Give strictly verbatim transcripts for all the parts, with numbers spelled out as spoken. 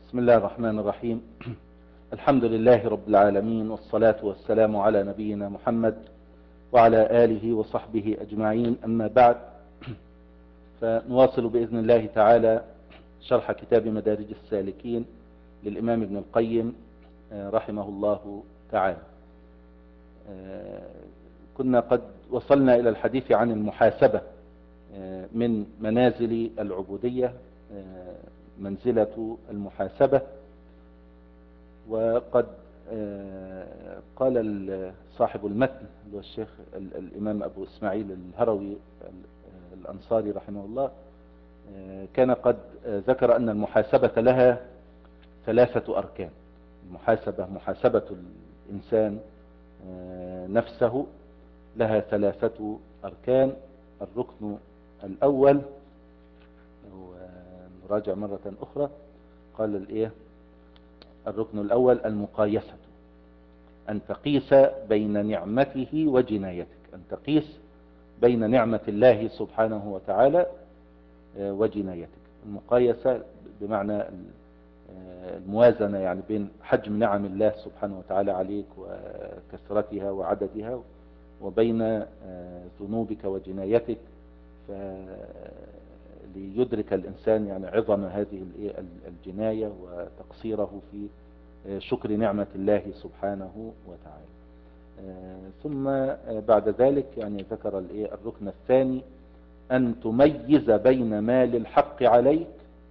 بسم الله الرحمن الرحيم. الحمد لله رب العالمين، والصلاة والسلام على نبينا محمد وعلى آله وصحبه أجمعين، أما بعد، فنواصل بإذن الله تعالى شرح كتاب مدارج السالكين للإمام ابن القيم رحمه الله تعالى. كنا قد وصلنا إلى الحديث عن المحاسبة من منازل العبودية، منزلة المحاسبة. وقد قال صاحب المتن اللي هو الشيخ الإمام أبو إسماعيل الهروي الأنصاري رحمه الله، كان قد ذكر أن المحاسبة لها ثلاثة أركان. المحاسبة محاسبة الإنسان نفسه لها ثلاثة أركان. الركن الأول، لو نراجع مرة أخرى، قال الإيه؟ الركن الأول المقايسة، أن تقيس بين نعمته وجنايتك، أن تقيس بين نعمة الله سبحانه وتعالى وجنايتك. المقايسة بمعنى الموازنة، يعني بين حجم نعم الله سبحانه وتعالى عليك وكثرتها وعددها، وبين ذنوبك وجنايتك، ليدرك الإنسان يعني عظم هذه الجناية وتقصيره في شكر نعمة الله سبحانه وتعالى. ثم بعد ذلك يعني ذكر الركن الثاني، أن تميز بين ما للحق عليك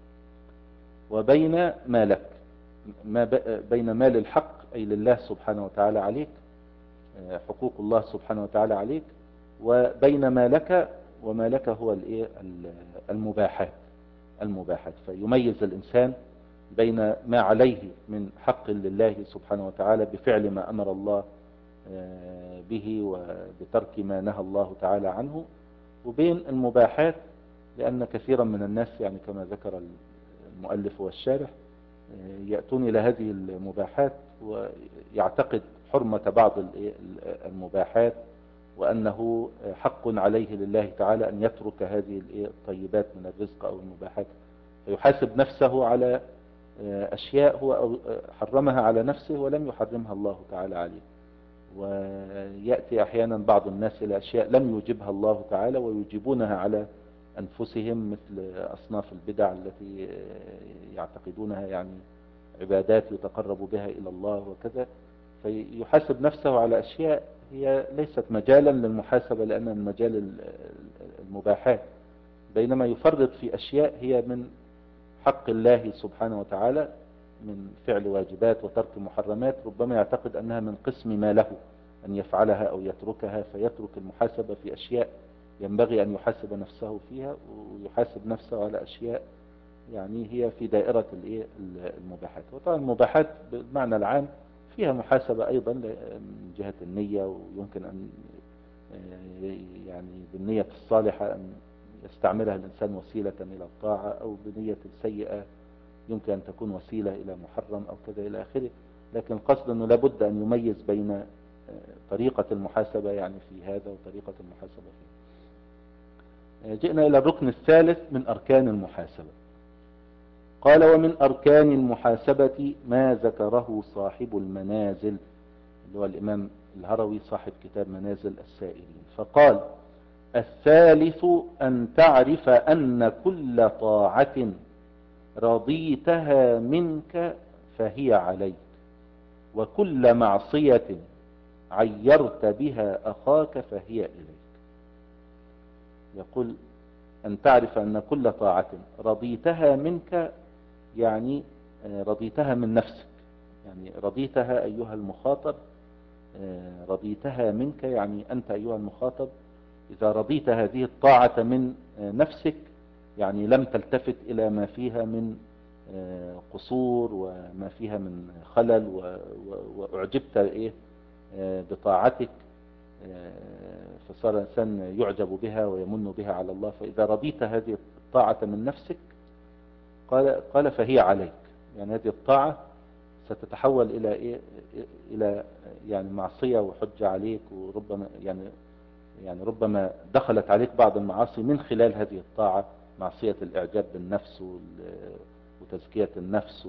وبين ما لك، ما بين ما للحق أي لله سبحانه وتعالى عليك، حقوق الله سبحانه وتعالى عليك، وبين ما لك، وما لك هو المباحات المباحات فيميز الإنسان بين ما عليه من حق لله سبحانه وتعالى بفعل ما أمر الله به وبترك ما نهى الله تعالى عنه، وبين المباحات، لأن كثيرا من الناس يعني كما ذكر المؤلف والشارح يأتون إلى هذه المباحات ويعتقد حرمة بعض المباحات، وأنه حق عليه لله تعالى أن يترك هذه الطيبات من الرزق أو المباحات، فيحاسب نفسه على أشياء هو حرمها على نفسه ولم يحرمها الله تعالى عليه. ويأتي أحيانا بعض الناس إلى أشياء لم يوجبها الله تعالى ويجيبونها على أنفسهم، مثل أصناف البدع التي يعتقدونها يعني عبادات يتقرب بها إلى الله وكذا، فيحاسب نفسه على أشياء هي ليست مجالا للمحاسبة، لأن المجال المباحات، بينما يفرط في أشياء هي من حق الله سبحانه وتعالى من فعل واجبات وترك محرمات، ربما يعتقد أنها من قسم ما له أن يفعلها أو يتركها، فيترك المحاسبة في أشياء ينبغي أن يحاسب نفسه فيها، ويحاسب نفسه على أشياء يعني هي في دائرة المباحات. وطبعا المباحات بالمعنى العام فيها محاسبة أيضا من جهة النية، ويمكن أن يعني بالنية الصالحة أن يستعملها الإنسان وسيلة إلى الطاعة، أو بنية سيئة يمكن أن تكون وسيلة إلى محرم أو كذا إلى آخره. لكن القصد أنه لابد أن يميز بين طريقة المحاسبة يعني في هذا وطريقة المحاسبة فيه. جئنا إلى الركن الثالث من أركان المحاسبة. قال: ومن أركان المحاسبة ما ذكره صاحب المنازل، اللي هو الإمام الهروي صاحب كتاب منازل السائرين، فقال: الثالث أن تعرف أن كل طاعة رضيتها منك فهي عليك، وكل معصية عيرت بها أخاك فهي إليك. يقول: أن تعرف أن كل طاعة رضيتها منك، يعني رضيتها من نفسك، يعني رضيتها أيها المخاطب، رضيتها منك يعني أنت أيها المخاطب إذا رضيت هذه الطاعة من نفسك، يعني لم تلتفت إلى ما فيها من قصور وما فيها من خلل، وأعجبت إيه بطاعتك، فصار الإنسان يعجب بها ويمن بها على الله. فإذا رضيت هذه الطاعة من نفسك، قال قال فهي عليك، يعني هذه الطاعة ستتحول إلى إيه؟ إلى يعني معصية وحجة عليك، وربما يعني يعني ربما دخلت عليك بعض المعاصي من خلال هذه الطاعة، معصية الإعجاب بالنفس وتزكية النفس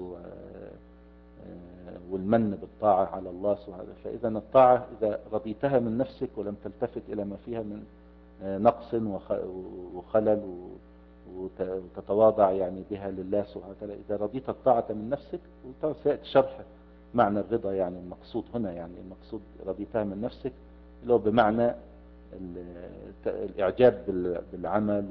والمن بالطاعة على الله سبحانه. فإذا الطاعة إذا رضيتها من نفسك ولم تلتفت إلى ما فيها من نقص وخلل وتتواضع يعني بها لله سبحانه وتعالى، إذا رضيت الطاعة من نفسك، وطبعا سيأتي شرح معنى الرضا يعني المقصود هنا، يعني المقصود رضيتها من نفسك اللي هو بمعنى الإعجاب بالعمل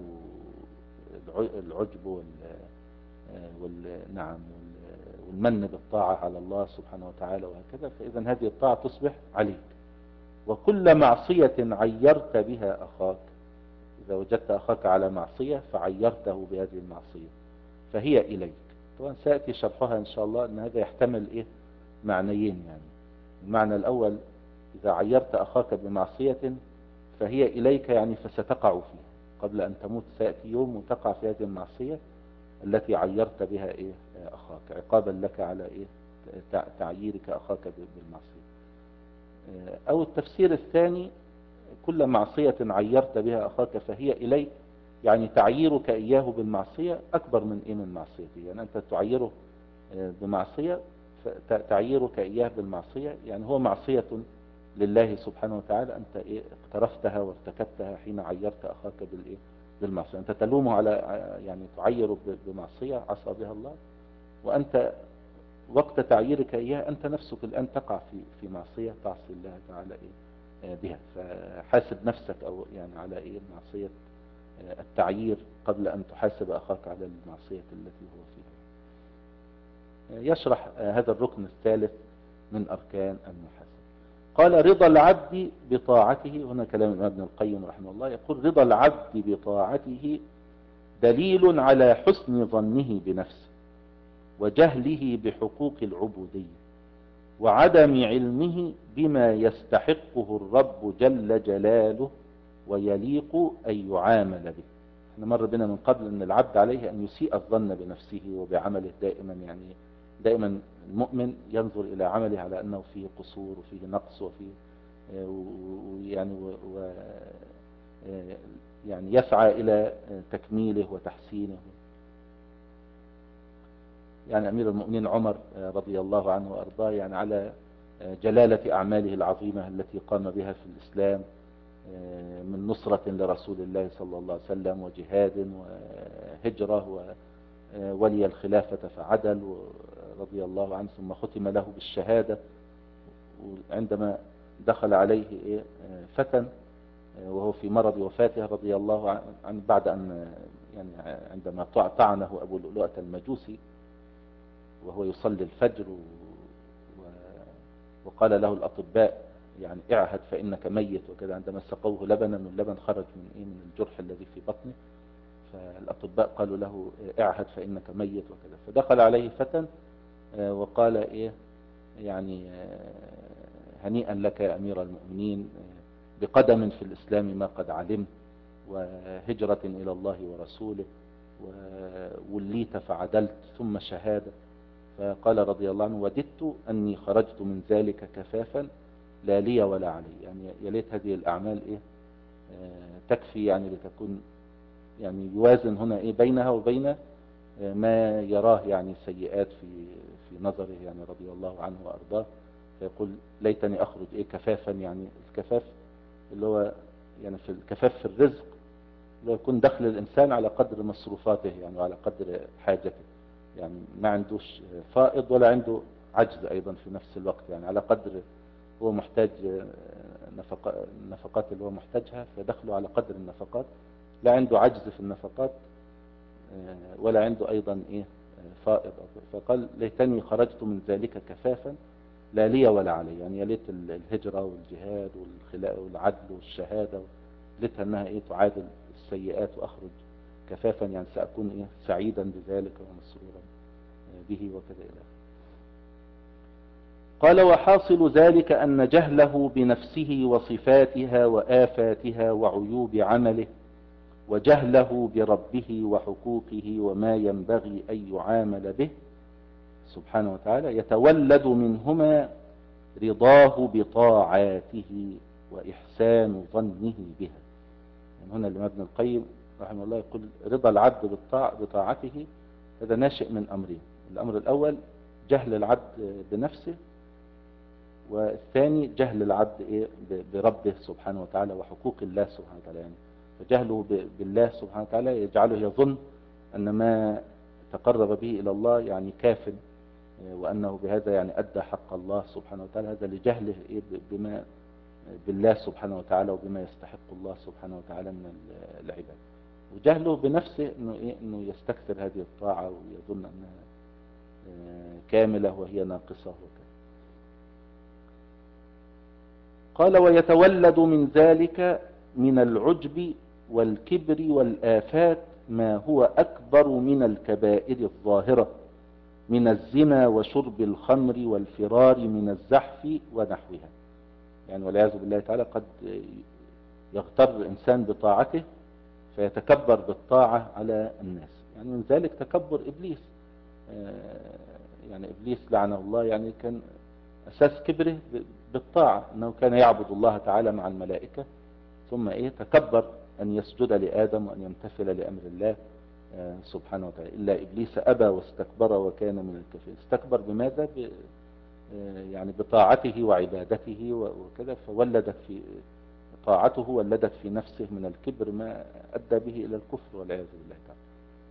والعجب والنعم والمن بالطاعة على الله سبحانه وتعالى وهكذا. فإذا هذه الطاعة تصبح عليك. وكل معصية عيرت بها أخاك، إذا وجدت أخاك على معصية فعيرته بهذه المعصية فهي إليك. طبعا سيأتي شرحها إن شاء الله، أن هذا يحتمل إيه معنيين. يعني المعنى الأول إذا عيرت أخاك بمعصية فهي إليك، يعني فستقع فيها قبل أن تموت، سيأتي يوم وتقع في هذه المعصية التي عيرت بها إيه أخاك، عقابا لك على إيه تعييرك أخاك بالمعصية. أو التفسير الثاني كل معصية عيرت بها أخاك فهي إليك، يعني تعييرك إياه بالمعصية أكبر من إيه من معصيته. يعني أنت تعيره بمعصية، تعييرك إياه بالمعصية يعني هو معصية لله سبحانه وتعالى، أنت إيه اقترفتها وارتكبتها حين عيرت أخاك بالإيه بالمعصية. أنت تلومه على يعني تعيره بمعصية عصى بها الله، وأنت وقت تعييرك إياه أنت نفسك الآن تقع في في معصية تعصي الله تعالى إيه بها. فحاسب نفسك أو يعني على إيه معصية التعيير قبل أن تحاسب أخاك على المعصية التي هو فيها. يشرح هذا الركن الثالث من أركان المحاسبة. قال رضا العبد بطاعته، هنا كلام ابن القيم رحمه الله، يقول رضا العبد بطاعته دليل على حسن ظنه بنفسه وجهله بحقوق العبودية وعدم علمه بما يستحقه الرب جل جلاله ويليق أن يعامل به. احنا مر بنا من قبل أن العبد عليه أن يسيء الظن بنفسه وبعمله دائما، يعني دائما المؤمن ينظر إلى عمله على أنه فيه قصور وفيه نقص وفيه يعني و يعني يسعى إلى تكميله وتحسينه. يعني أمير المؤمنين عمر رضي الله عنه وأرضاه يعني على جلالة أعماله العظيمة التي قام بها في الإسلام من نصرة لرسول الله صلى الله عليه وسلم وجهاد وهجرة وولي الخلافة فعدل رضي الله عنه، ثم ختم له بالشهادة. عندما دخل عليه فتى وهو في مرض وفاته رضي الله عنه بعد أن يعني عندما طعنه أبو لؤلؤة المجوسي وهو يصلي الفجر وقال له الأطباء يعني اعهد فإنك ميت وكذا، عندما سقوه لبنا واللبن خرج من إيه من الجرح الذي في بطنه، فالأطباء قالوا له اعهد فإنك ميت وكذا. فدخل عليه فتى وقال إيه يعني هنيئا لك يا أمير المؤمنين بقدم في الإسلام ما قد علمت وهجرة إلى الله ورسوله ووليت فعدلت ثم شهادة. فقال رضي الله عنه وددت أني خرجت من ذلك كفافا لا لي ولا علي، يعني يليت هذه الأعمال إيه تكفي يعني لتكون يعني يوازن هنا إيه بينها وبين ما يراه يعني سيئات في في نظره يعني رضي الله عنه وأرضاه. فيقول ليتني أخرج إيه كفافا، يعني الكفاف اللي هو يعني في الكفاف في الرزق اللي هو يكون دخل الإنسان على قدر مصروفاته يعني وعلى قدر حاجته، يعني ما عندوش فائض ولا عنده عجز أيضا في نفس الوقت، يعني على قدر هو محتاج النفقات اللي هو محتاجها فدخله على قدر النفقات، لا عنده عجز في النفقات ولا عنده أيضا إيه فائض. فقال ليتني خرجت من ذلك كفافا لا لي ولا علي، يعني يليت الهجرة والجهاد والعدل والشهادة ليتها أنها إيه تعادل السيئات وأخرج كفافا، يعني سأكون إيه سعيدا بذلك ومسرورا به وكذا إلى. قال وحاصل ذلك أن جهله بنفسه وصفاتها وآفاتها وعيوب عمله وجهله بربه وحقوقه وما ينبغي أن يعامل به سبحانه وتعالى يتولد منهما رضاه بطاعاته وإحسان ظنه بها. يعني هنا لما ابن القيم رحمه الله يقول رضا العبد بطاعته هذا ناشئ من أمرين. الأمر الأول جهل العبد بنفسه، والثاني جهل العبد إيه بربه سبحانه وتعالى وحقوق الله سبحانه وتعالى. يعني فجهله بالله سبحانه وتعالى يجعله يظن أن ما تقرب به إلى الله يعني كاف، وأنه بهذا يعني أدى حق الله سبحانه وتعالى. هذا لجهله إيه بما بالله سبحانه وتعالى وبما يستحق الله سبحانه وتعالى من العباد. وجهله بنفسه إنه إيه إنه يستكثر هذه الطاعة ويظن أنها كاملة وهي ناقصة وكذا. قال ويتولد من ذلك من العجب والكبر والآفات ما هو أكبر من الكبائر الظاهرة من الزنا وشرب الخمر والفرار من الزحف ونحوها. يعني والعياذ بالله تعالى قد يغتر الإنسان بطاعته فيتكبر بالطاعة على الناس. يعني من ذلك تكبر إبليس. يعني إبليس لعنه الله يعني كان أساس كبره بالطاعة أنه كان يعبد الله تعالى مع الملائكة، ثم إيه تكبر أن يسجد لآدم وأن يمتثل لأمر الله سبحانه وتعالى. إلا إبليس أبى واستكبر وكان من الكافرين. استكبر بماذا؟ ب يعني بطاعته وعبادته وكذا، فولدت في طاعته ولدت في نفسه من الكبر ما أدى به إلى الكفر والعياذ بالله تعالى.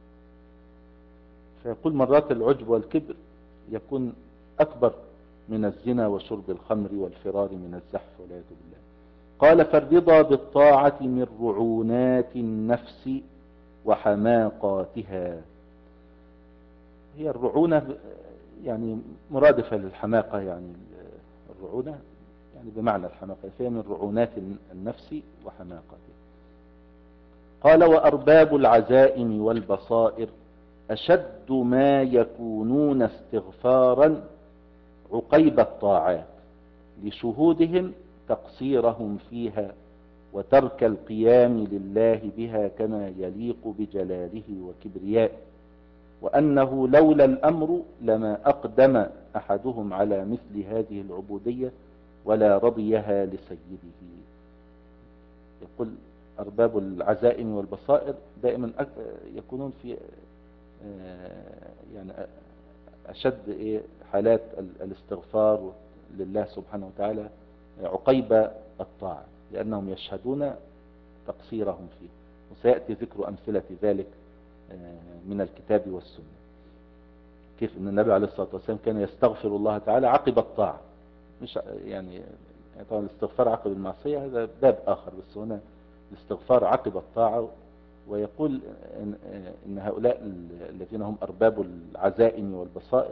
فيقول مرات العجب والكبر يكون أكبر من الزنا وشرب الخمر والفرار من الزحف والعياذ بالله. قال فالرضا بالطاعة من رعونات النفس وحماقاتها. هي الرعونة يعني مرادفة للحماقة، يعني الرعونة يعني بمعنى الحماقة، فهي من رعونات النفس وحماقاتها. قال وأرباب العزائم والبصائر أشد ما يكونون استغفارا عقيب الطاعات لشهودهم تقصيرهم فيها وترك القيام لله بها كما يليق بجلاله وكبريائه، وأنه لولا الأمر لما أقدم أحدهم على مثل هذه العبودية ولا رضيها لسيده. يقول أرباب العزائم والبصائر دائما يكونون في يعني أشد حالات الاستغفار لله سبحانه وتعالى عقيب الطاعة، لأنهم يشهدون تقصيرهم فيه. وسيأتي ذكر أمثلة ذلك من الكتاب والسنة، كيف أن النبي عليه الصلاة والسلام كان يستغفر الله تعالى عقب الطاعة. مش يعني طبعا الاستغفار عقب المعصية هذا باب آخر، بس هنا الاستغفار عقب الطاعة. ويقول إن, إن هؤلاء الذين هم أرباب العزائم والبصائر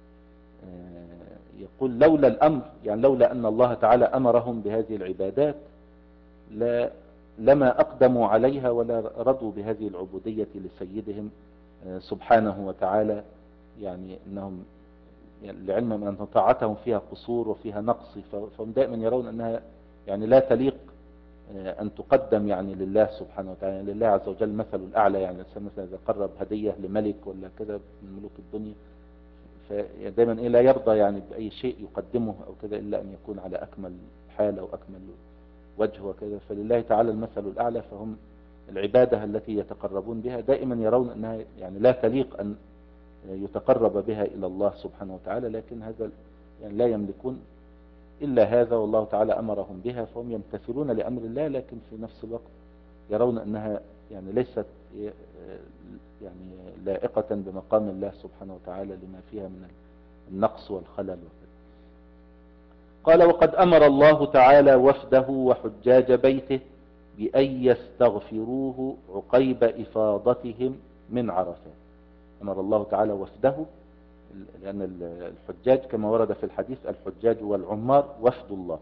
يقول لولا الأمر، يعني لولا أن الله تعالى أمرهم بهذه العبادات لا لما أقدموا عليها ولا رضوا بهذه العبودية لسيدهم سبحانه وتعالى. يعني أنهم يعني لعلم أن طاعتهم فيها قصور وفيها نقص، فهم دائما يرون أنها يعني لا تليق أن تقدم يعني لله سبحانه وتعالى. يعني لله عز وجل مثل الأعلى. يعني الإنسان مثلا إذا قرب هدية لملك ولا كذا من ملوك الدنيا فدائما إيه لا يرضى يعني بأي شيء يقدمه أو كذا إلا أن يكون على أكمل حال أو أكمل وجه وكذا. فلله تعالى المثل الأعلى، فهم العبادة التي يتقربون بها دائما يرون أنها يعني لا تليق أن يتقرب بها إلى الله سبحانه وتعالى، لكن هذا يعني لا يملكون إلا هذا، والله تعالى أمرهم بها فهم يمتثلون لأمر الله، لكن في نفس الوقت يرون أنها يعني ليست يعني لائقة بمقام الله سبحانه وتعالى لما فيها من النقص والخلل وكذا. قال وقد أمر الله تعالى وفده وحجاج بيته بأن يستغفروه عقيب إفاضتهم من عرفات. أمر الله تعالى وفده، لأن الحجاج كما ورد في الحديث الحجاج والعمار وفد الله،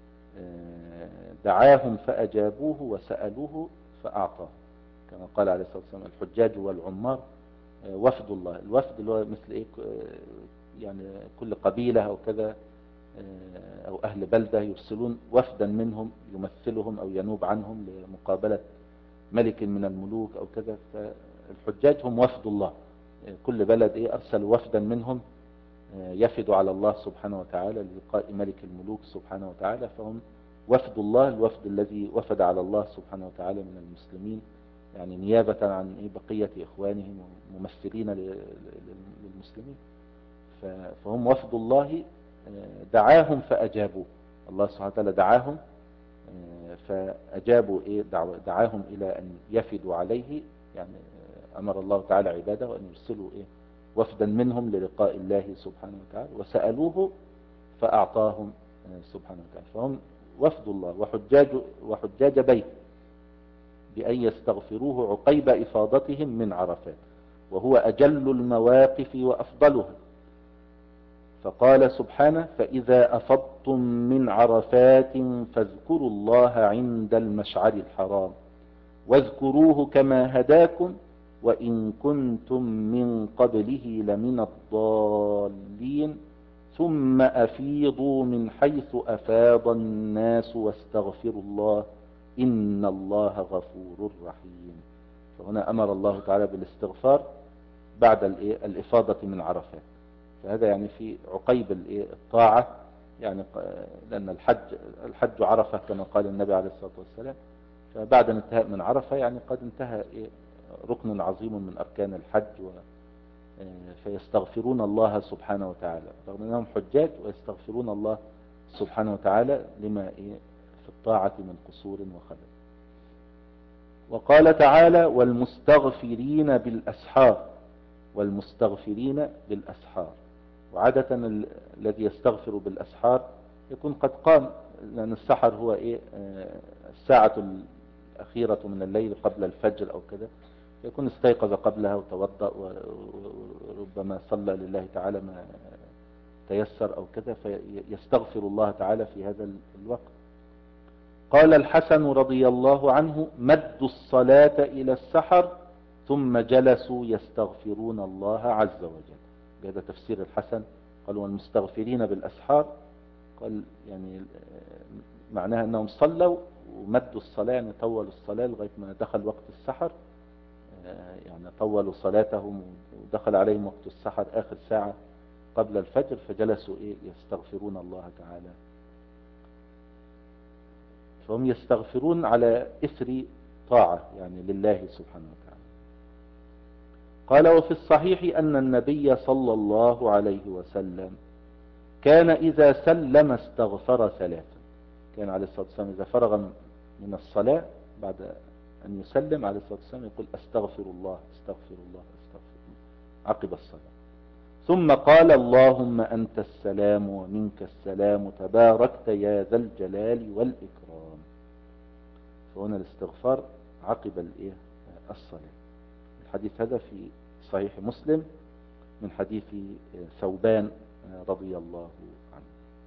دعاهم فأجابوه وسألوه فأعطاه، كما قال عليه الصلاة والسلام الحجاج والعمار وفد الله. الوفد اللي هو مثل إيه يعني كل قبيلة أو كذا أو أهل بلدة يرسلون وفدا منهم يمثلهم أو ينوب عنهم لمقابلة ملك من الملوك أو كذا. فالحجاج هم وفد الله، كل بلد إيه أرسل وفدا منهم يفد على الله سبحانه وتعالى للقاء ملك الملوك سبحانه وتعالى، فهم وفد الله، الوفد الذي وفد على الله سبحانه وتعالى من المسلمين يعني نيابة عن إيه بقية إخوانهم ممثلين للمسلمين. فهم وفد الله دعاهم فأجابوه، الله سبحانه وتعالى دعاهم فأجابوا إيه دعاهم إلى أن يفدوا عليه، يعني أمر الله تعالى عباده أن يرسلوا إيه وفدا منهم للقاء الله سبحانه وتعالى، وسألوه فأعطاهم سبحانه وتعالى. فهم وفد الله وحجاج, وحجاج بيت بأن يستغفروه عقيب إفاضتهم من عرفات، وهو أجل المواقف وأفضلها. فقال سبحانه: فإذا أفضتم من عرفات فاذكروا الله عند المشعر الحرام واذكروه كما هداكم وإن كنتم من قبله لمن الضالين ثم أفيضوا من حيث أفاض الناس واستغفروا الله إن الله غفور رحيم. فهنا أمر الله تعالى بالاستغفار بعد الإفاضة من عرفات، فهذا يعني في عقيب الطاعة، يعني لأن الحج الحج عرفة كما قال النبي عليه الصلاة والسلام، فبعد الانتهاء من عرفة يعني قد انتهى ركن عظيم من أركان الحج، و فيستغفرون الله سبحانه وتعالى رغم أنهم حجاج، ويستغفرون الله سبحانه وتعالى لما في الطاعة من قصور وخلل. وقال تعالى: والمستغفرين بالأسحار، والمستغفرين بالأسحار. وعادة الذي يستغفر بالأسحار يكون قد قام، لأن السحر هو إيه الساعة الأخيرة من الليل قبل الفجر أو كذا، يكون استيقظ قبلها وتوضأ وربما صلى لله تعالى ما تيسر أو كذا، فيستغفر الله تعالى في هذا الوقت. قال الحسن رضي الله عنه: مدوا الصلاة إلى السحر ثم جلسوا يستغفرون الله عز وجل. بهذا تفسير الحسن، قالوا والمستغفرين بالأسحار، قال يعني معناها أنهم صلوا ومدوا الصلاة، يعني طولوا الصلاة لغاية ما دخل وقت السحر، يعني طولوا صلاتهم ودخل عليهم وقت السحر آخر ساعة قبل الفجر، فجلسوا إيه يستغفرون الله تعالى. فهم يستغفرون على إثر طاعة يعني لله سبحانه وتعالى. قال: وفي الصحيح أن النبي صلى الله عليه وسلم كان إذا سلم استغفر ثلاثا. كان عليه الصلاة والسلام إذا فرغ من الصلاة بعد أن يسلم عليه الصلاة والسلام يقول: أستغفر الله أستغفر الله أستغفر الله عقب الصلاة، ثم قال: اللهم أنت السلام ومنك السلام تباركت يا ذا الجلال والإكرام. فهنا الاستغفار عقب الصلاة. الحديث هذا في صحيح مسلم من حديث ثوبان رضي الله عنه.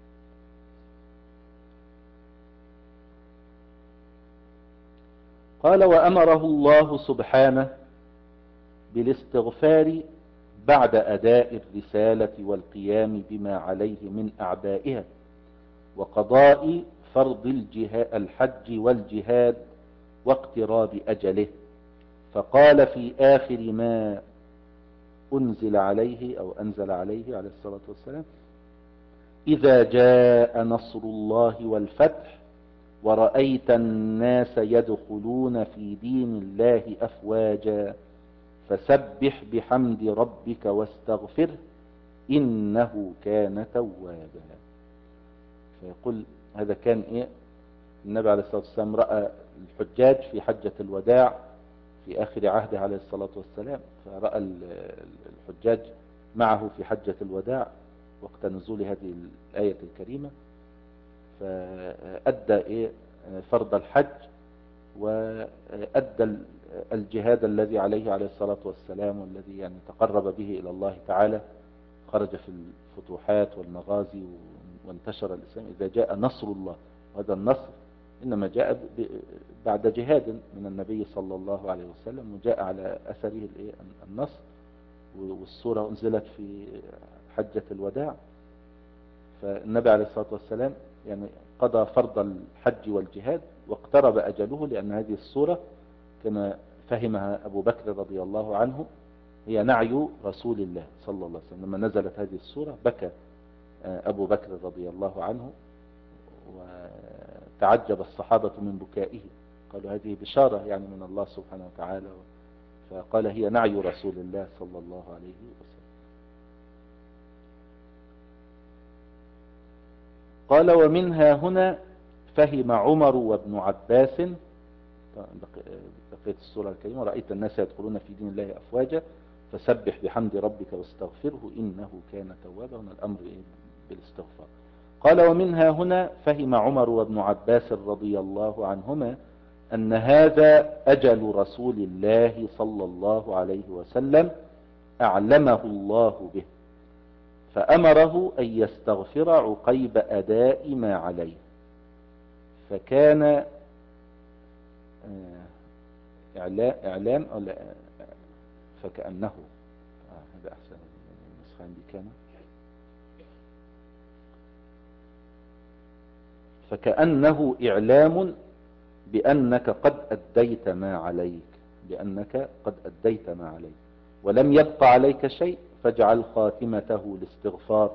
قال: وأمره الله سبحانه بالاستغفار بعد أداء الرسالة والقيام بما عليه من أعبائها وقضاء فرض الحج والجهاد واقتراب أجله، فقال في آخر ما أنزل عليه أو أنزل عليه عليه الصلاة والسلام: إذا جاء نصر الله والفتح ورأيت الناس يدخلون في دين الله أفواجا فسبح بحمد ربك واستغفره إنه كان توابا. فيقول هذا كان إيه النبي عليه الصلاة والسلام رأى الحجاج في حجة الوداع في آخر عهده عليه الصلاة والسلام، فرأى الحجاج معه في حجة الوداع وقت نزول هذه الآية الكريمة، فأدى إيه فرض الحج وأدى الجهاد الذي عليه عليه الصلاة والسلام والذي يعني تقرب به إلى الله تعالى، خرج في الفتوحات والمغازي وانتشر الإسلام. إذا جاء نصر الله، وهذا النصر إنما جاء بعد جهاد من النبي صلى الله عليه وسلم، وجاء على أثره النصر، والسورة أنزلت في حجة الوداع. فالنبي عليه الصلاة والسلام يعني قضى فرض الحج والجهاد واقترب أجله، لأن هذه السورة كما فهمها أبو بكر رضي الله عنه هي نعي رسول الله صلى الله عليه وسلم. لما نزلت هذه السورة بكى أبو بكر رضي الله عنه، وتعجب الصحابة من بكائه، قالوا هذه بشارة يعني من الله سبحانه وتعالى، فقال هي نعي رسول الله صلى الله عليه وسلم. قال ومنها هنا فهم عمر وابن عباس، بقية السورة الكريمة، رأيت الناس يدخلون في دين الله أفواجا فسبح بحمد ربك واستغفره إنه كان توابا. هنا الأمر بالاستغفار. قال ومنها هنا فهم عمر وابن عباس رضي الله عنهما أن هذا أجل رسول الله صلى الله عليه وسلم أعلمه الله به، فأمره أن يستغفر عقيب أداء ما عليه، فكان إعلام أو لا فكأنه آه هذا أحسن النسخة عندي كان فكأنه إعلام بأنك قد أديت ما عليك، بأنك قد أديت ما عليك ولم يبق عليك شيء، فاجعل خاتمته الاستغفار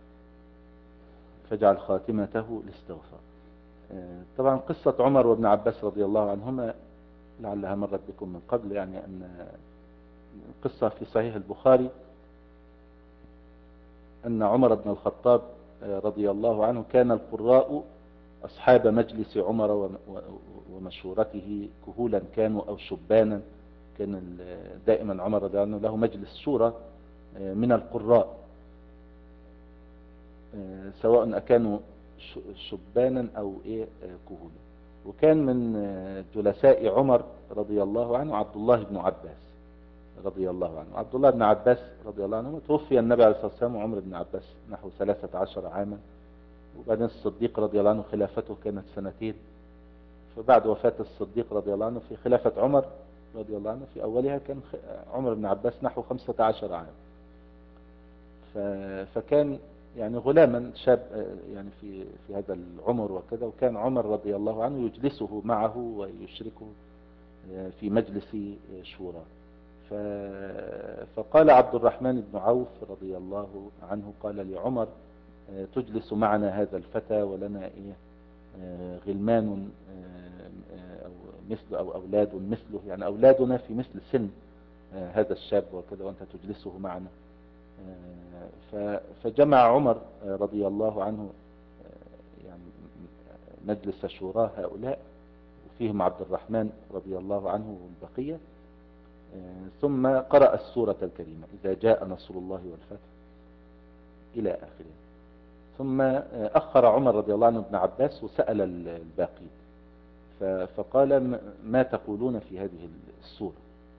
فاجعل خاتمته الاستغفار. طبعا قصة عمر وابن عباس رضي الله عنهما لعلها مرت بكم من قبل، يعني أن قصة في صحيح البخاري أن عمر بن الخطاب رضي الله عنه كان القراء أصحاب مجلس عمر ومشورته كهولا كانوا أو شبانا. كان دائما عمر رضي الله عنه له مجلس شورى من القراء، سواء أكانوا شبانا أو إيه كهولا. وكان من جلساء عمر رضي الله عنه عبد الله بن عباس رضي الله عنه. عبد الله بن عباس رضي الله عنه توفي النبي عليه الصلاة والسلام وعمر بن عباس نحو ثلاثة عشر عاما، وبعدين الصديق رضي الله عنه خلافته كانت سنتين، فبعد وفاة الصديق رضي الله عنه في خلافة عمر رضي الله عنه في أولها كان عمر بن عباس نحو خمسة عشر عام، فكان يعني غلاما شاب يعني في في هذا العمر وكذا. وكان عمر رضي الله عنه يجلسه معه ويشركه في مجلس شورى. فقال عبد الرحمن بن عوف رضي الله عنه قال لعمر تجلس معنا هذا الفتى ولنا إيه غلمان أو مثل أو أولاد مثله، يعني أولادنا في مثل سن هذا الشاب وكذا وأنت تجلسه معنا. فجمع عمر رضي الله عنه يعني مجلس شورى هؤلاء وفيهم عبد الرحمن رضي الله عنه والبقية، ثم قرأ السورة الكريمة إذا جاء نصر الله والفتح إلى آخره. ثم أخر عمر رضي الله عنه ابن عباس وسأل الباقين فقال ما تقولون في هذه السورة؟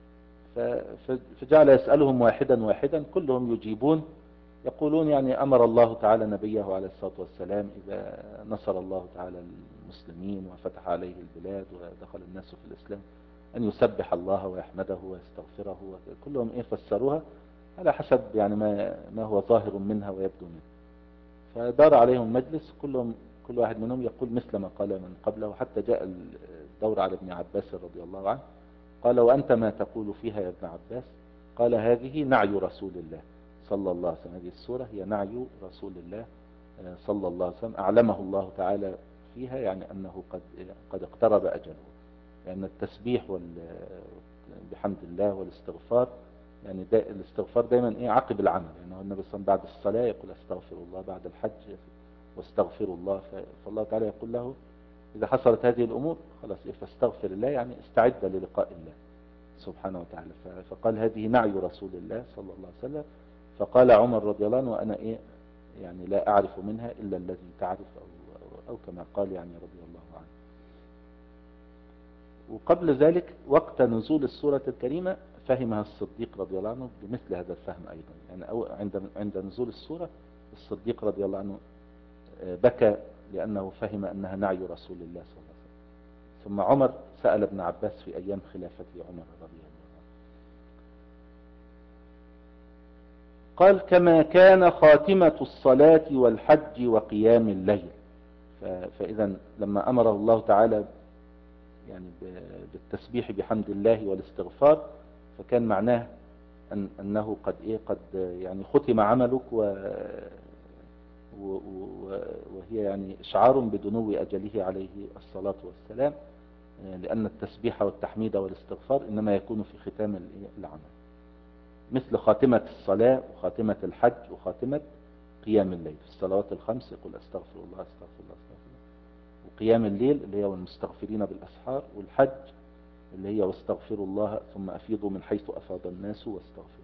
فجعل يسألهم واحدا واحدا كلهم يجيبون يقولون يعني أمر الله تعالى نبيه عليه الصلاة والسلام إذا نصر الله تعالى المسلمين وفتح عليه البلاد ودخل الناس في الإسلام أن يسبح الله ويحمده ويستغفره. كلهم إيه فسروها على حسب يعني ما ما هو ظاهر منها ويبدو منها. فدار عليهم مجلس كلهم كل واحد منهم يقول مثل ما قال من قبله، حتى جاء الدور على ابن عباس رضي الله عنه قال وأنت ما تقول فيها يا ابن عباس؟ قال هذه نعي رسول الله صلى الله عليه وسلم، هذه السورة هي نعي رسول الله صلى الله عليه وسلم أعلمه الله تعالى فيها، يعني أنه قد قد اقترب أجله. لأن يعني التسبيح بحمد الله والاستغفار يعني دا الاستغفار دائما ايه عقب العمل، يعني النبي صلى الله عليه وسلم بعد الصلاة يقول استغفر الله، بعد الحج واستغفر الله. فالله تعالى يقول له إذا حصلت هذه الأمور خلاص إيه فاستغفر الله، يعني استعد للقاء الله سبحانه وتعالى. فقال هذه نعي رسول الله صلى الله عليه وسلم. فقال عمر رضي الله عنه وأنا إيه يعني لا أعرف منها إلا الذي تعرف أو, أو كما قال يعني رضي الله عنه. وقبل ذلك وقت نزول السورة الكريمة فهمها الصديق رضي الله عنه بمثل هذا الفهم أيضا، يعني أو عند عند نزول السورة الصديق رضي الله عنه بكى لأنه فهم أنها نعي رسول الله صلى الله عليه وسلم. ثم عمر سأل ابن عباس في أيام خلافة عمر رضي الله عنه قال كما كان خاتمة الصلاة والحج وقيام الليل. فإذا لما أمره الله تعالى يعني بالتسبيح بحمد الله والاستغفار فكان معناه أن أنه قد إيه قد يعني ختم عملك و وهي يعني إشعار بدنو أجله عليه الصلاة والسلام. لأن التسبيح والتحميد والاستغفار إنما يكون في ختام العمل، مثل خاتمة الصلاة وخاتمة الحج وخاتمة قيام الليل. في الصلوات الخمس يقول أستغفر الله أستغفر الله أستغفر الله، وقيام الليل اللي هي والمستغفرين بالأسحار، والحج اللي هي واستغفروا الله ثم أفيضوا من حيث أفاض الناس واستغفروا.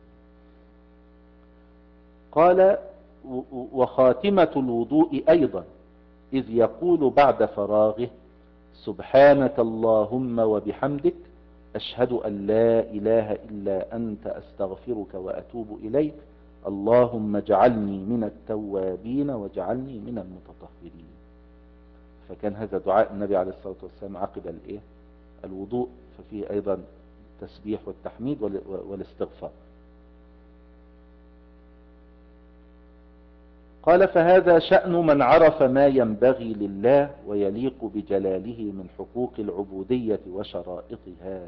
قال وخاتمة الوضوء أيضا إذ يقول بعد فراغه سبحانك اللهم وبحمدك أشهد أن لا إله إلا أنت أستغفرك وأتوب إليك اللهم اجعلني من التوابين واجعلني من المتطهرين. فكان هذا دعاء النبي عليه الصلاة والسلام عقب الإيه؟ الوضوء، ففيه أيضا التسبيح والتحميد والاستغفار. قال فهذا شأن من عرف ما ينبغي لله ويليق بجلاله من حقوق العبودية وشرائطها،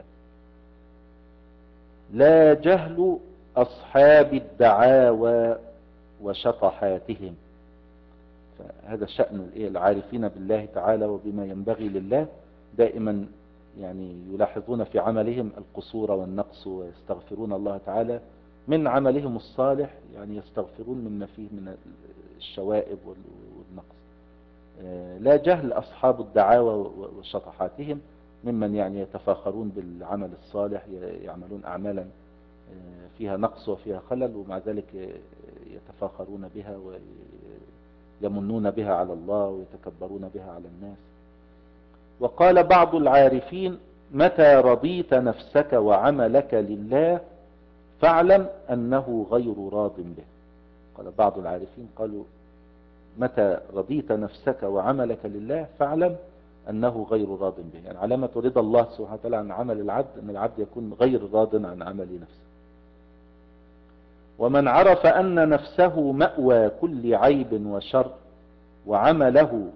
لا جهل أصحاب الدعاوى وشطحاتهم. فهذا شأن العارفين بالله تعالى وبما ينبغي لله، دائما يعني يلاحظون في عملهم القصور والنقص ويستغفرون الله تعالى من عملهم الصالح، يعني يستغفرون مما فيه من الشوائب والنقص. لا جهل أصحاب الدعاوى وشطحاتهم ممن يعني يتفاخرون بالعمل الصالح، يعملون أعمالا فيها نقص وفيها خلل ومع ذلك يتفاخرون بها ويمنون بها على الله ويتكبرون بها على الناس. وقال بعض العارفين متى رضيت نفسك وعملك لله فاعلم أنه غير راض به. قال بعض العارفين قالوا متى رضيت نفسك وعملك لله فاعلم أنه غير راض به، يعني علامة رضا الله سبحانه وتعالى عن عمل العبد أن العبد يكون غير راض عن عمل نفسه. ومن عرف أن نفسه مأوى كل عيب وشر وعمله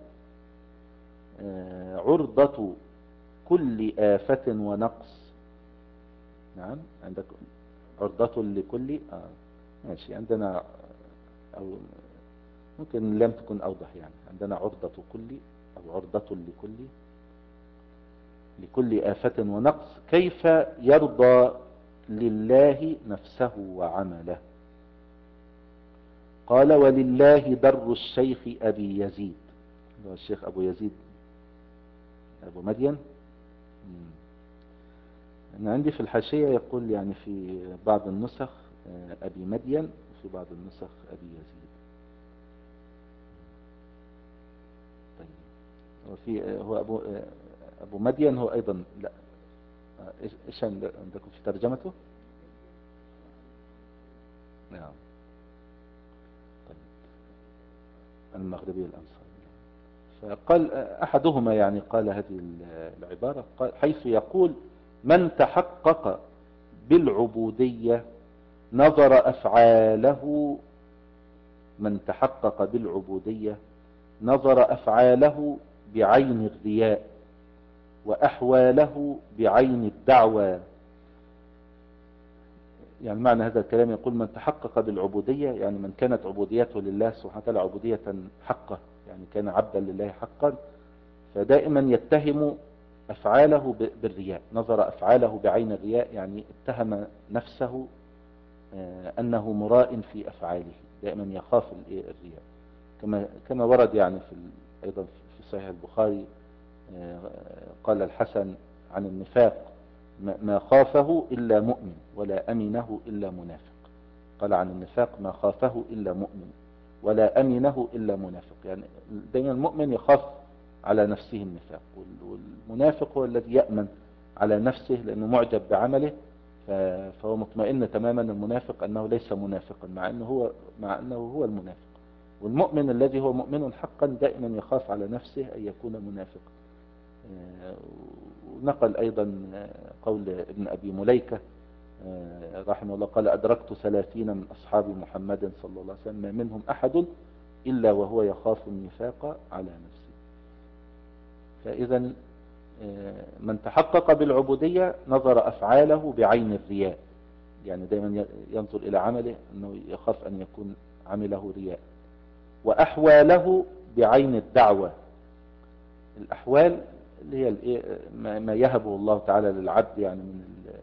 عرضة كل آفة ونقص. نعم عندك عرضة لكل آه ماشي، عندنا أو ممكن لم تكن أوضح، يعني عندنا عرضة كل أو عرضة لكل لكل آفة ونقص كيف يرضى لله نفسه وعمله. قال ولله در الشيخ أبي يزيد، الشيخ أبو يزيد أبو مدين. أنا عندي في الحاشية يقول يعني في بعض النسخ أبي مدين وفي بعض النسخ أبي يزيد. طيب وفي هو أبو أبو مدين هو أيضا لا، إيش عندكم في ترجمته؟ نعم طيب المغربي الأنصاري. فقال أحدهما يعني قال هذه العبارة قال حيث يقول من تحقق بالعبودية نظر أفعاله من تحقق بالعبودية نظر أفعاله بعين الرياء وأحواله بعين الدعوة. يعني معنى هذا الكلام يقول من تحقق بالعبودية يعني من كانت عبوديته لله سبحانه وتعالى عبودية حقة، يعني كان عبدا لله حقا، فدائما يتهم أفعاله بالرياء، نظر أفعاله بعين الرياء، يعني اتهم نفسه أنه مراء في أفعاله، دائما يخاف الرياء. كما كما ورد يعني في أيضا في صحيح البخاري قال الحسن عن النفاق ما خافه إلا مؤمن ولا أمنه إلا منافق. قال عن النفاق ما خافه إلا مؤمن ولا أمنه إلا منافق، يعني دائما المؤمن يخاف على نفسه النفاق، والمنافق هو الذي يأمن على نفسه لأنه معجب بعمله، فهو مطمئن تماما المنافق أنه ليس منافقا مع أنه هو مع أنه هو المنافق. والمؤمن الذي هو مؤمن حقا دائما يخاف على نفسه أن يكون منافقا. ونقل أيضا قول ابن أبي مليكة رحمه الله قال أدركت ثلاثين من أصحاب محمد صلى الله عليه وسلم ما منهم أحد إلا وهو يخاف النفاق على نفسه. فإذا من تحقق بالعبودية نظر أفعاله بعين الرياء، يعني دائما ينظر إلى عمله أنه يخاف أن يكون عمله رياء، وأحواله بعين الدعوة. الأحوال اللي هي الايه ما ما يهبه الله تعالى للعبد يعني من ال-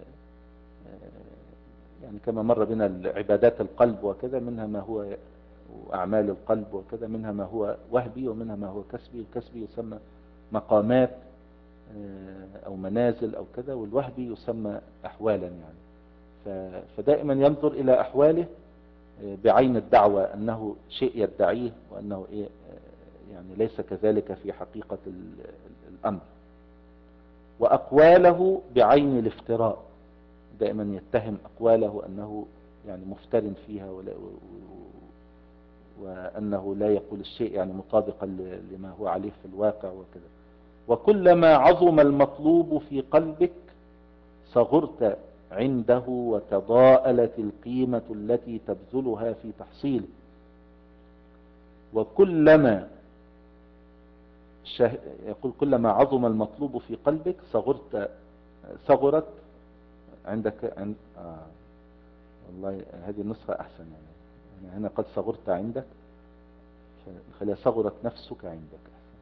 يعني كما مر بنا عبادات القلب وكذا، منها ما هو وأعمال القلب وكذا، منها ما هو وهبي ومنها ما هو كسبي. الكسبي يسمى مقامات أو منازل أو كذا، والوهبي يسمى أحوالا يعني. ف- فدائما ينظر إلى أحواله بعين الدعوة أنه شيء يدعيه، وأنه إيه يعني ليس كذلك في حقيقة ال- الأمر. وأقواله بعين الافتراء، دائما يتهم أقواله أنه يعني مفتر فيها، ولا وأنه لا يقول الشيء يعني مطابقا ل- لما هو عليه في الواقع وكذا. وكلما عظم المطلوب في قلبك صغرت عنده، وتضاءلت القيمة التي تبذلها في تحصيله. وكلما شه... يقول كلما عظم المطلوب في قلبك صغرت صغرت عندك عند... آه والله هذه النسخة أحسن يعني. يعني هنا قد صغرت عندك، خليها صغرت نفسك عندك أحسن.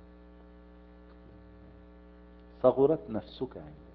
صغرت نفسك عندك.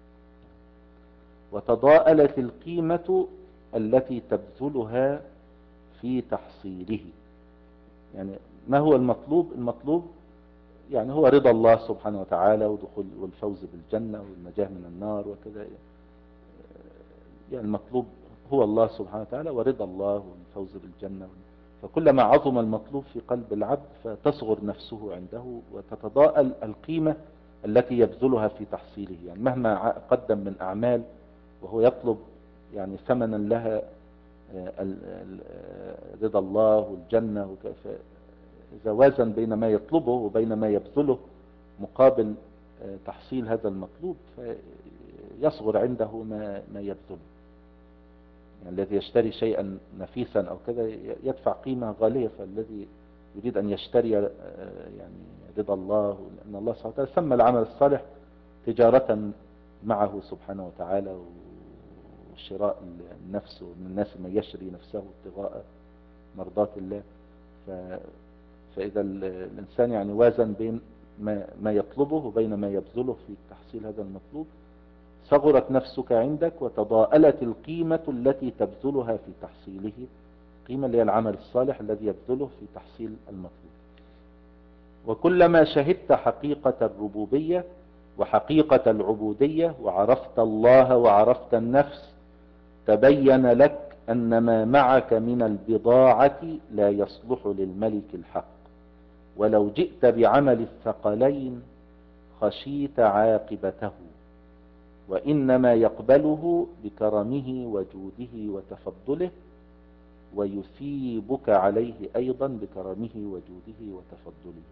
وتضاءلت القيمة التي تبذلها في تحصيله. يعني ما هو المطلوب؟ المطلوب يعني هو رضا الله سبحانه وتعالى، ودخول والفوز بالجنة والنجاة من النار وكذا. يعني المطلوب هو الله سبحانه وتعالى ورضا الله والفوز بالجنة. فكلما عظم المطلوب في قلب العبد فتصغر نفسه عنده، وتتضاءل القيمة التي يبذلها في تحصيله. يعني مهما ع- قدم من أعمال وهو يطلب يعني ثمنا لها، آه، ال- ال- آه، رضا الله والجنة وك- ف- إذا وازن بين ما يطلبه وبين ما يبذله مقابل آه، تحصيل هذا المطلوب، فيصغر عنده ما ما يبذله. يعني الذي يشتري شيئا نفيسا أو كذا يدفع قيمة غالية، فالذي يريد أن يشتري آه، يعني رضا الله، لأن الله سبحانه وتعالى سمى العمل الصالح تجارة معه سبحانه وتعالى، وشراء النفس، ومن الناس من يشري نفسه ابتغاء مرضات الله. ف... فإذا ال- الإنسان يعني وازن بين ما, ما يطلبه وبين ما يبذله في تحصيل هذا المطلوب، صغرت نفسك عندك، وتضاءلت القيمة التي تبذلها في تحصيله. قيمة اللي هي العمل الصالح الذي يبذله في تحصيل المطلوب. وكلما شهدت حقيقة الربوبية وحقيقة العبودية، وعرفت الله وعرفت النفس، تبين لك أن ما معك من البضاعة لا يصلح للملك الحق. ولو جئت بعمل الثقلين خشيت عاقبته، وإنما يقبله بكرمه وجوده وتفضله، ويثيبك عليه أيضا بكرمه وجوده وتفضله.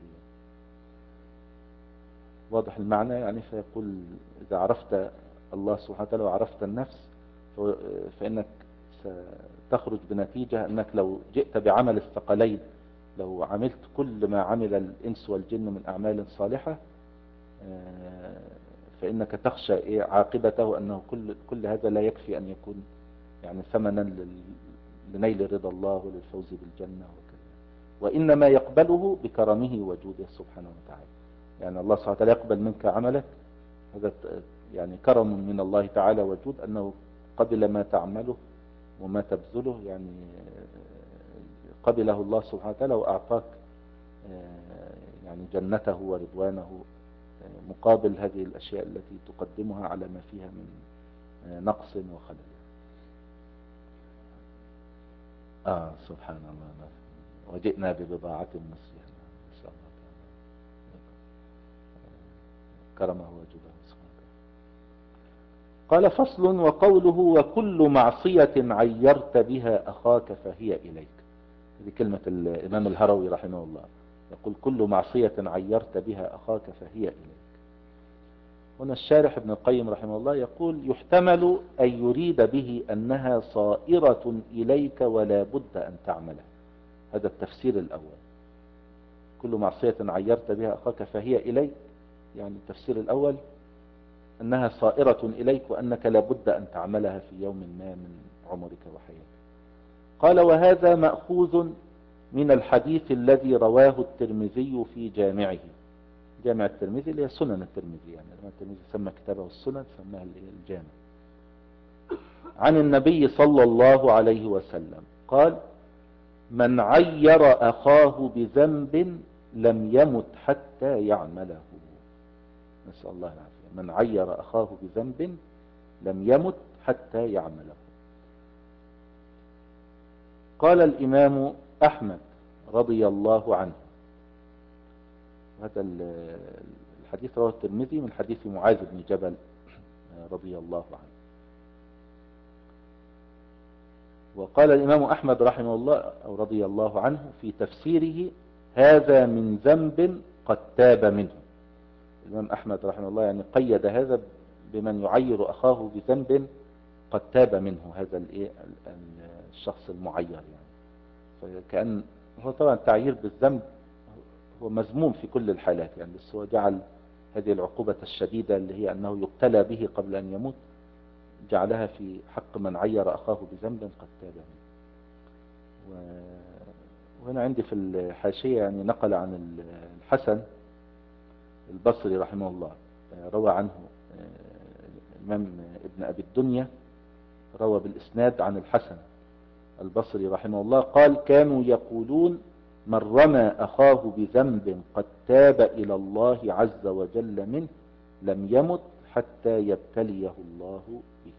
واضح المعنى يعني. فيقول إذا عرفت الله سبحانه وتعالى وعرفت النفس، فإنك ستخرج بنتيجة أنك لو جئت بعمل الثقلين، لو عملت كل ما عمل الإنس والجن من أعمال صالحة، فإنك تخشى إيه عاقبته، أنه كل كل هذا لا يكفي أن يكون يعني ثمنا لل- لنيل رضا الله وللفوز بالجنة وكذا. وإنما يقبله بكرمه وجوده سبحانه وتعالى. يعني الله سبحانه وتعالى يقبل منك عملك، هذا يعني كرم من الله تعالى وجود، أنه قبل ما تعمله وما تبذله. يعني قبله الله سبحانه وتعالى وأعطاك يعني جنته ورضوانه مقابل هذه الأشياء التي تقدمها على ما فيها من نقص وخلل. آه سبحان الله. وجئنا ببضاعة مصرية، نسأل الله تعالى كرمه وجوده سبحانه وتعالى. قال فصل: وقوله وكل معصية عيرت بها أخاك فهي إليك. هذه كلمة الإمام الهروي رحمه الله، يقول كل معصية عيرت بها أخاك فهي إليك. هنا الشارح ابن القيم رحمه الله يقول يحتمل أن يريد به أنها صائرة إليك ولا بد أن تعملها. هذا التفسير الأول، كل معصية عيرت بها أخاك فهي إليك، يعني التفسير الأول أنها صائرة إليك وأنك لا بد أن تعملها في يوم ما من عمرك وحياتك. قال وهذا مأخوذ من الحديث الذي رواه الترمذي في جامعه جامع الترمذي اللي هي سنن الترمذي، يعني لما الترمذي سمى كتابه السنن سماها الجامع. عن النبي صلى الله عليه وسلم قال: من عير أخاه بذنب لم يمت حتى يعمله. نسأل الله العافية. من عير أخاه بذنب لم يمت حتى يعمله. قال الإمام أحمد رضي الله عنه، هذا الحديث رواه الترمذي من حديث معاذ بن جبل رضي الله عنه. وقال الإمام أحمد رحمه الله أو رضي الله عنه في تفسيره: هذا من ذنب قد تاب منه. الإمام أحمد رحمه الله يعني قيد هذا بمن يعير أخاه بذنب قد تاب منه، هذا الشخص المعير يعني. فكأن هو طبعا التعيير بالذنب هو مذموم في كل الحالات يعني، بس هو جعل هذه العقوبة الشديدة اللي هي أنه يبتلى به قبل أن يموت، جعلها في حق من عير أخاه بذنب قد تاب منه. وهنا عندي في الحاشية يعني نقل عن الحسن البصري رحمه الله، روى عنه الإمام ابن أبي الدنيا، روى بالإسناد عن الحسن البصري رحمه الله قال: كانوا يقولون: من رمى أخاه بذنب قد تاب إلى الله عز وجل منه لم يمت حتى يبتليه الله به.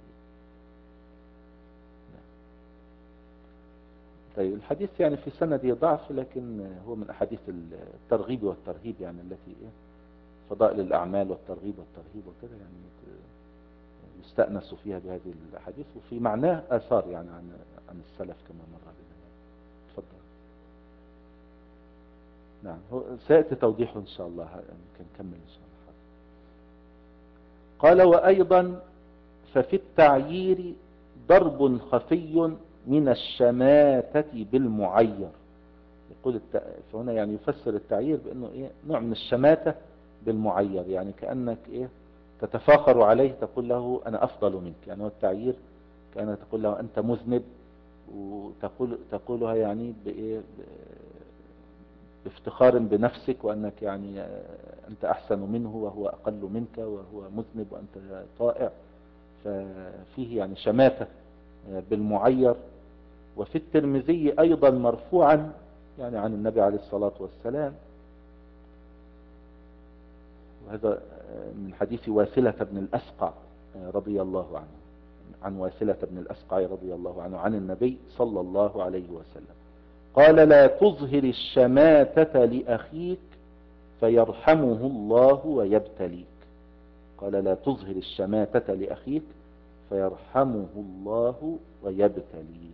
طيب الحديث يعني في سنده ضعف، لكن هو من أحاديث الترغيب والترهيب يعني التي فضائل الأعمال والترغيب والترهيب وكذا يعني يستأنس فيها بهذه الأحاديث، وفي معناه آثار يعني عن عن السلف كما مر بنا. تفضل. نعم، هو سيأتي توضيحه إن شاء الله، يمكن نكمل إن شاء الله. قال: وأيضا ففي التعيير ضرب خفي من الشماتة بالمعير. يقول الت... فهنا يعني يفسر التعيير بأنه إيه؟ نوع من الشماتة بالمعير، يعني كأنك إيه تتفاخر عليه، تقول له أنا أفضل منك. يعني هو التعيير كأنك تقول له أنت مذنب، وتقول تقولها يعني بإيه بافتخار بنفسك، وأنك يعني أنت أحسن منه وهو أقل منك، وهو مذنب وأنت طائع. ففيه يعني شماتة بالمعير. وفي الترمذي أيضا مرفوعا يعني عن النبي عليه الصلاة والسلام، وهذا من حديث واثلة بن الأسقع رضي الله عنه، عن واثلة بن الأسقع رضي الله عنه عن النبي صلى الله عليه وسلم قال: لا تظهر الشماتة لأخيك فيرحمه الله ويبتليك. قال: لا تظهر الشماتة لأخيك فيرحمه الله ويبتليك.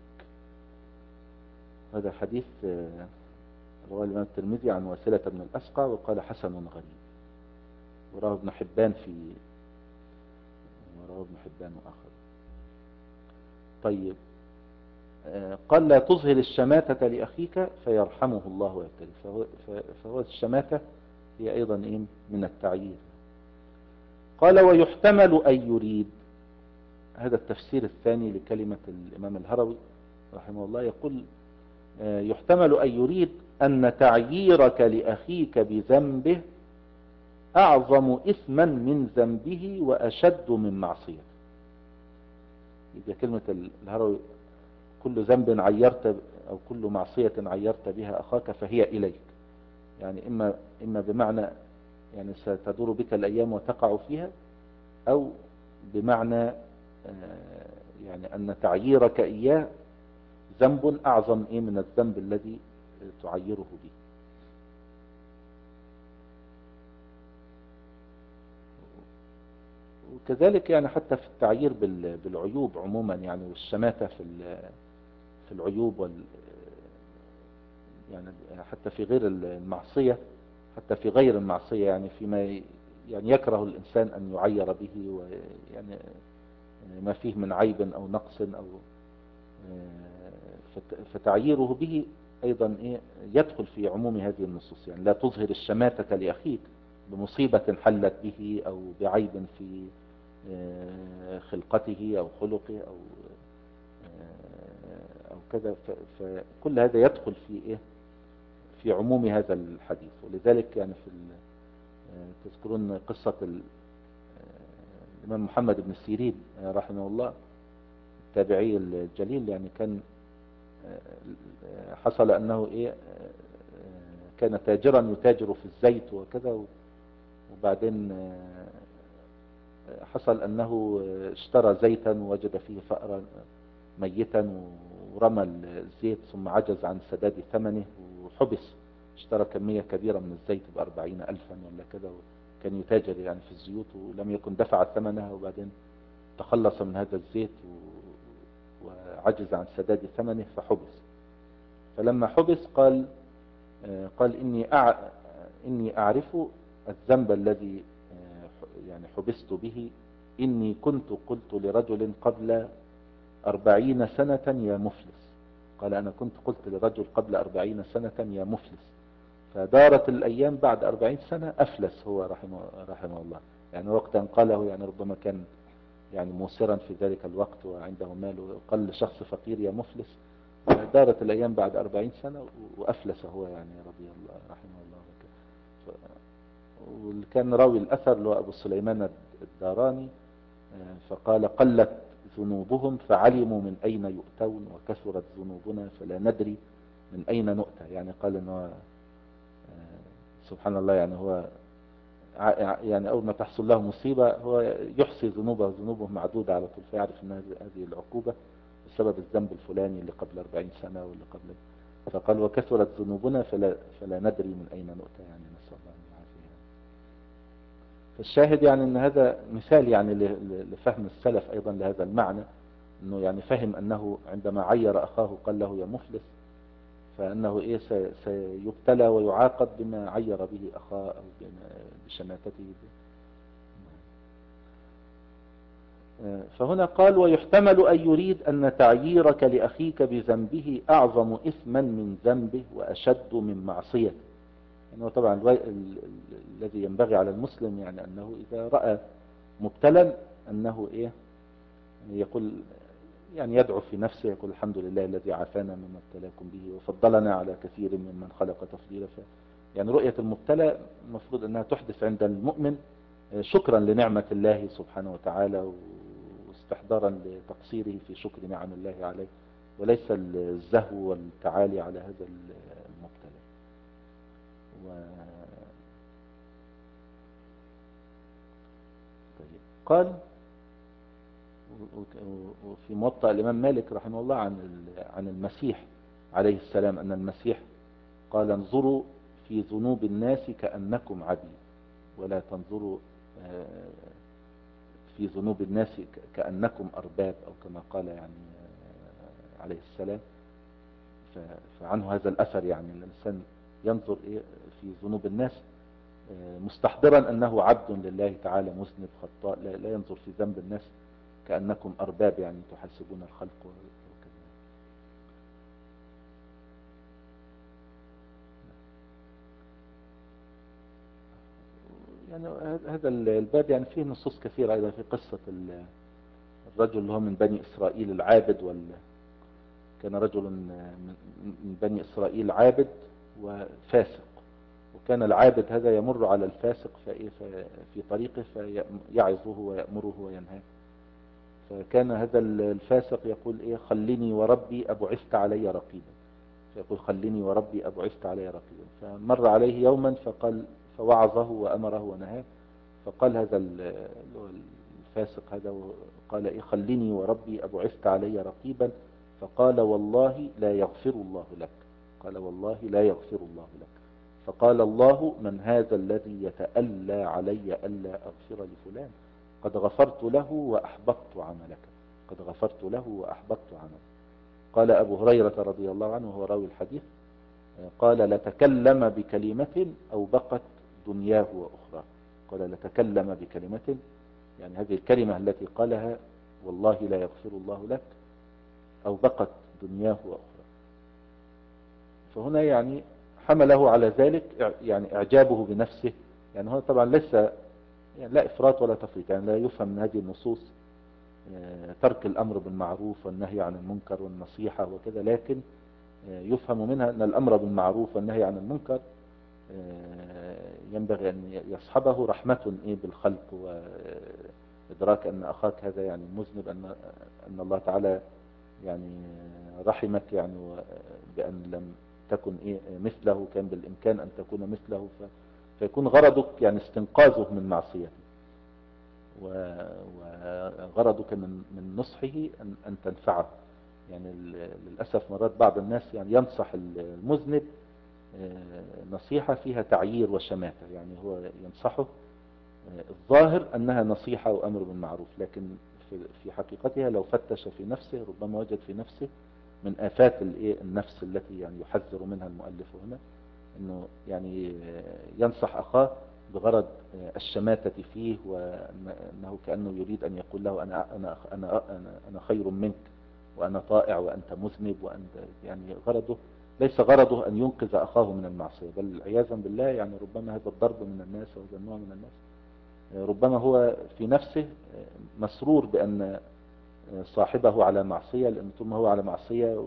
هذا حديث رواه الإمام الترمذي عن واثلة بن الأسقع وقال: حسن غريب. وراه ابن حبان في وراه ابن حبان وآخر. طيب، قال: لا تظهر الشماتة لأخيك فيرحمه الله ويبتليك. فهو, فهو الشماتة هي أيضا إيه من التعيير. قال: ويحتمل أن يريد. هذا التفسير الثاني لكلمة الإمام الهروي رحمه الله، يقول: يحتمل أن يريد أن تعييرك لأخيك بذنبه أعظم إثما من ذنبه وأشد من معصيته. يبقى كلمة الهروي: كل ذنب عيرت أو كل معصية عيرت بها أخاك فهي إليك. يعني إما, إما بمعنى يعني ستدور بك الأيام وتقع فيها، أو بمعنى يعني أن تعييرك إياه ذنب أعظم إيه من الذنب الذي تعيره به. وكذلك يعني حتى في التعيير بالعيوب عموما يعني، والشماتة في في العيوب وال يعني حتى في غير المعصية، حتى في غير المعصية يعني فيما يعني يكره الإنسان أن يعير به، ويعني ما فيه من عيب أو نقص أو فتعييره به أيضا إيه يدخل في عموم هذه النصوص. يعني لا تظهر الشماتة لأخيك بمصيبة حلت به أو بعيب في خلقته أو خلقه أو أو كذا. فكل هذا يدخل في إيه في عموم هذا الحديث. ولذلك يعني في تذكرون قصة الإمام محمد بن سيرين رحمه الله التابعي الجليل، يعني كان حصل أنه إيه كان تاجرا يتاجر في الزيت وكذا، وبعدين حصل أنه اشترى زيتا ووجد فيه فأرا ميتا ورمى الزيت ثم عجز عن سداد ثمنه وحبس. اشترى كمية كبيرة من الزيت بأربعين ألفا ولا كذا، كان يتاجر يعني في الزيوت ولم يكن دفع ثمنها، وبعدين تخلص من هذا الزيت وعجز عن سداد ثمنه فحبس. فلما حبس قال قال إني أع... إني أعرف الذنب الذي يعني حبست به، إني كنت قلت لرجل قبل أربعين سنة يا مفلس. قال أنا كنت قلت لرجل قبل أربعين سنة يا مفلس، فدارت الأيام بعد أربعين سنة أفلس هو رحمه, رحمه الله. يعني وقتا قاله يعني ربما كان يعني موسرا في ذلك الوقت وعنده مال، وقال لشخص فقير يا مفلس، دارت الأيام بعد أربعين سنة وأفلس هو يعني رضي الله رحمه الله. وكان راوي الأثر اللي هو أبو سليمان الداراني فقال قلت ذنوبهم فعلموا من أين يؤتون، وكثرت ذنوبنا فلا ندري من أين نؤتى. يعني قال إنه سبحان الله، يعني هو يعني أول ما تحصل له مصيبة هو يحصي ذنوبه، ذنوبه معدودة على طول، فيعرف أن هذه العقوبة بسبب الذنب الفلاني اللي قبل أربعين سنة واللي قبل. فقال وكثرت ذنوبنا فلا, فلا ندري من أين نؤتى، يعني نسأل الله أن يعافينا. فالشاهد يعني أن هذا مثال يعني لفهم السلف أيضا لهذا المعنى، أنه يعني فهم أنه عندما عير أخاه قال له يا مفلس، فأنه إيه سيبتلى ويعاقب بما عير به أخاه أو بشماتته. فهنا قال ويحتمل أن يريد أن تعييرك لأخيك بذنبه أعظم إثما من ذنبه وأشد من معصيته. يعني طبعا الذي ينبغي على المسلم يعني أنه إذا رأى مبتلا أنه إيه يعني يقول يعني يدعو في نفسه، يقول الحمد لله الذي عافانا مما ابتلاكم به وفضلنا على كثير ممن خلق تفضيلا. يعني رؤية المبتلى المفروض أنها تحدث عند المؤمن شكرا لنعمة الله سبحانه وتعالى واستحضارا لتقصيره في شكر نعم الله عليه، وليس الزهو والتعالي على هذا المبتلى. و... طيب. قال وفي موطأ الإمام مالك رحمه الله عن عن المسيح عليه السلام أن المسيح قال انظروا في ذنوب الناس كأنكم عبيد، ولا تنظروا في ذنوب الناس كأنكم أرباب، أو كما قال يعني عليه السلام. فعنه هذا الأثر يعني الإنسان ينظر في ذنوب الناس مستحضرا أنه عبد لله تعالى مذنب خطاء، لا ينظر في ذنب الناس كأنكم أرباب يعني تحاسبون الخلق وكذا. يعني هذا الباب يعني فيه نصوص كثيرة أيضا في قصة الرجل اللي هو من بني إسرائيل العابد، وال كان رجل من بني إسرائيل عابد وفاسق، وكان العابد هذا يمر على الفاسق في طريقه فيعظه ويأمره وينهاه. فكان هذا الفاسق يقول إيه خلني وربي أبعثت علي رقيبا، فيقول خلني وربي أبعثت علي رقيبا. فمر عليه يوما فقال فوعظه وأمره ونهاه، فقال هذا الفاسق هذا قال إيه خلني وربي أبعثت علي رقيبا، فقال والله لا يغفر الله لك. قال والله لا يغفر الله لك. فقال الله من هذا الذي يتألى علي ألا أغفر لفلان؟ قد غفرت له وأحبطت عملك، قد غفرت له وأحبطت عملك. قال أبو هريرة رضي الله عنه وهو راوي الحديث قال لتكلم بكلمة أو بقت دنياه وأخرى. قال لتكلم بكلمة، يعني هذه الكلمة التي قالها والله لا يغفر الله لك أو بقت دنياه وأخرى. فهنا يعني حمله على ذلك يعني إعجابه بنفسه. يعني هو طبعا ليس يعني لا إفراط ولا تفريط، يعني لا يفهم من هذه النصوص ترك الأمر بالمعروف والنهي عن المنكر والنصيحة وكذا، لكن يفهم منها أن الأمر بالمعروف والنهي عن المنكر ينبغي أن يصحبه رحمة إيه بالخلق، وإدراك أن أخاك هذا يعني مذنب، أن أن الله تعالى يعني رحمك يعني بأن لم تكن إيه مثله، كان بالإمكان أن تكون مثله، ف- فيكون غرضك يعني استنقاذه من معصيته، و- وغرضك من من نصحه أن أن تنفعه. يعني ال- للأسف مرات بعض الناس يعني ينصح المذنب آه، نصيحة فيها تعيير وشماتة، يعني هو ينصحه آه، الظاهر أنها نصيحة وأمر بالمعروف، لكن في في حقيقتها لو فتش في نفسه ربما وجد في نفسه من آفات الإيه النفس التي يعني يحذر منها المؤلف هنا، أنه يعني آه، ينصح أخاه بغرض آه، الشماتة فيه، وأنه كأنه يريد أن يقول له أنا أنا أنا أنا, أنا خير منك، وأنا طائع وأنت مذنب، وأنت يعني غرضه ليس غرضه أن ينقذ أخاه من المعصية، بل عياذا بالله يعني ربما هذا الضرب من الناس وهذا النوع من الناس ربما هو في نفسه مسرور بأن صاحبه على معصية، لأن طول ما هو على معصية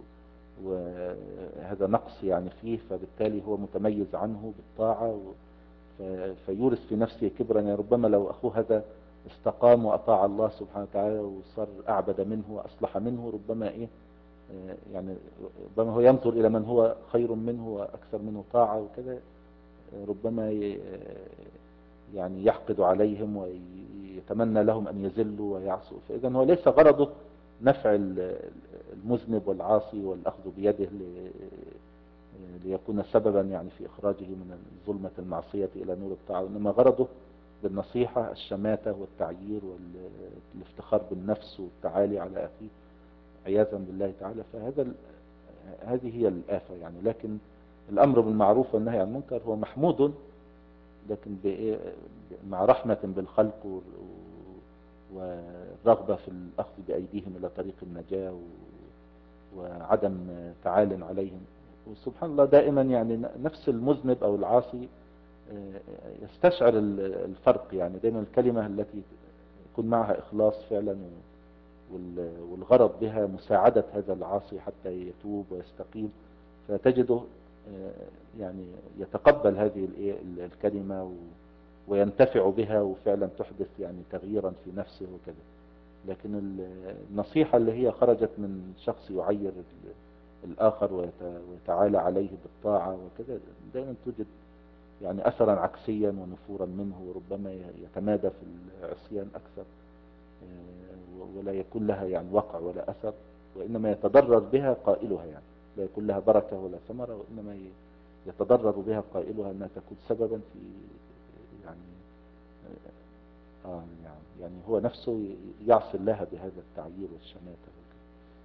وهذا نقص يعني فيه، فبالتالي هو متميز عنه بالطاعة، و- ف- فيورث في نفسه كبرا. يعني ربما لو أخوه هذا استقام وأطاع الله سبحانه وتعالى وصار أعبد منه وأصلح منه، ربما إيه آه، يعني ربما هو ينظر إلى من هو خير منه وأكثر منه طاعة وكذا، آه، ربما ي- يعني يحقد عليهم ويتمنى لهم أن يذلوا ويعصوا. فإذا هو ليس غرضه نفع ال- المذنب والعاصي والأخذ بيده ل- ليكون سببا يعني في إخراجه من ظلمة المعصية إلى نور الطاعة، إنما غرضه بالنصيحة الشماتة والتعيير والافتخار بالنفس والتعالي على أخيه عياذا بالله تعالى. فهذا ال- هذه هي الآفة يعني. لكن الأمر بالمعروف والنهي عن المنكر هو محمود، لكن بإيه؟ مع رحمة بالخلق و- و- والرغبة في الأخذ بأيديهم إلى طريق النجاة، و- وعدم تعال عليهم. وسبحان الله دائما يعني نفس المذنب أو العاصي آه، يستشعر ال- الفرق، يعني دائما الكلمة التي يكون معها إخلاص فعلا وال- والغرض بها مساعدة هذا العاصي حتى يتوب ويستقيم، فتجده آه، يعني يتقبل هذه الإيه الكلمة و- وينتفع بها، وفعلا تحدث يعني تغييرا في نفسه وكذا. لكن ال- النصيحة اللي هي خرجت من شخص يعير ال- الآخر ويت- ويتعالى عليه بالطاعة وكذا، دائما توجد يعني أثرا عكسيا ونفورا منه، وربما يتمادى في العصيان أكثر، آه، ولا يكون لها يعني وقع ولا أثر، وإنما يتضرر بها قائلها، يعني لا يكون لها بركة ولا ثمرة، وإنما ي- يتضرر بها قائلها أنها تكون سببا في يعني آه يعني, يعني هو نفسه يعصي الله بهذا التعيير والشماتة وكذا.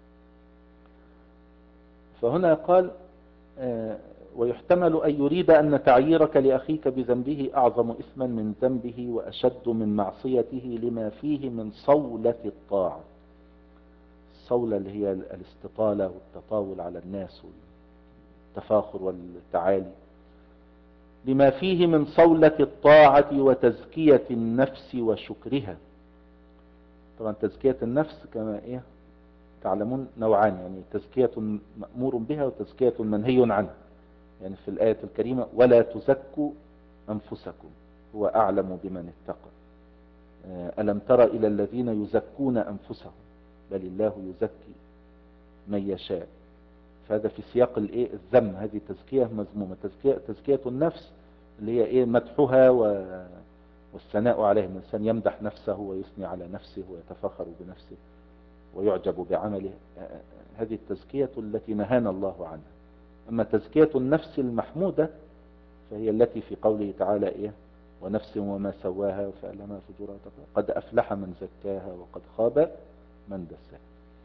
فهنا قال آه، ويحتمل أن يريد أن تعييرك لأخيك بذنبه أعظم إثما من ذنبه وأشد من معصيته لما فيه من صولة الطاعة. الصولة اللي هي الاستطالة والتطاول على الناس والتفاخر والتعالي، لما فيه من صولة الطاعة وتزكية النفس وشكرها. طبعا تزكية النفس كما إيه تعلمون نوعان، يعني تزكية مأمور بها وتزكية منهي عنها. يعني في الآية الكريمة ولا تزكوا أنفسكم هو أعلم بمن اتقى، ألم تر إلى الذين يزكون أنفسهم بل الله يزكي من يشاء. فهذا في سياق الايه الذم، هذه تزكية مذمومة. تزكية, تزكية النفس اللي هي ايه مدحها و... والثناء عليه، الإنسان يمدح نفسه ويثني على نفسه ويتفخر بنفسه ويعجب بعمله، هذه التزكية التي نهانا الله عنها. أما تزكية النفس المحمودة فهي التي في قوله تعالى إيه ونفس وما سواها فألهمها فجورها وتقواها قد أفلح من زكاها وقد خاب من دساها.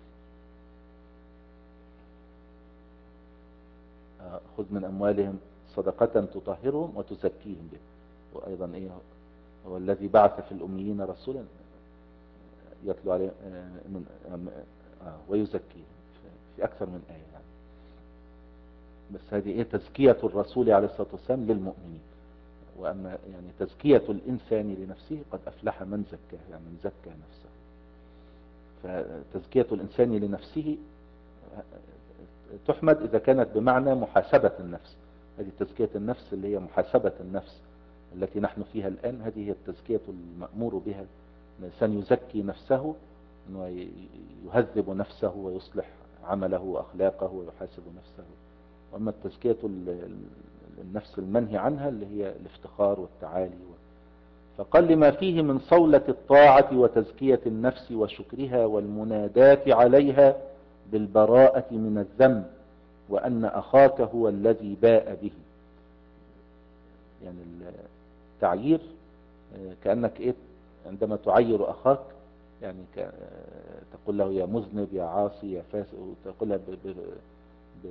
خذ من أموالهم صدقة تطهرهم وتزكيهم به. وأيضا إيه هو الذي بعث في الأميين رسولا يتلو عليه من آه ويزكيهم في أكثر من آية يعني. بس هذه إيه تزكية الرسول عليه الصلاة والسلام للمؤمنين. وأما يعني تزكية الإنسان لنفسه قد أفلح من زكاه، يعني من زكى نفسه. فتزكية الإنسان لنفسه تحمد إذا كانت بمعنى محاسبة النفس، هذه تزكية النفس اللي هي محاسبة النفس التي نحن فيها الآن، هذه هي التزكية المأمور بها. الإنسان يزكي نفسه، أنه يهذب نفسه ويصلح عمله وأخلاقه ويحاسب نفسه. وأما التزكية النفس المنهي عنها اللي هي الافتخار والتعالي. فقال لما فيه من صولة الطاعة وتزكية النفس وشكرها والمناداة عليها بالبراءة من الذنب، وأن أخاك هو الذي باء به. يعني التعيير كأنك إيه عندما تعير أخاك، يعني تقول له يا مذنب يا عاصي يا فاسق، وتقولها ب... ب... ب...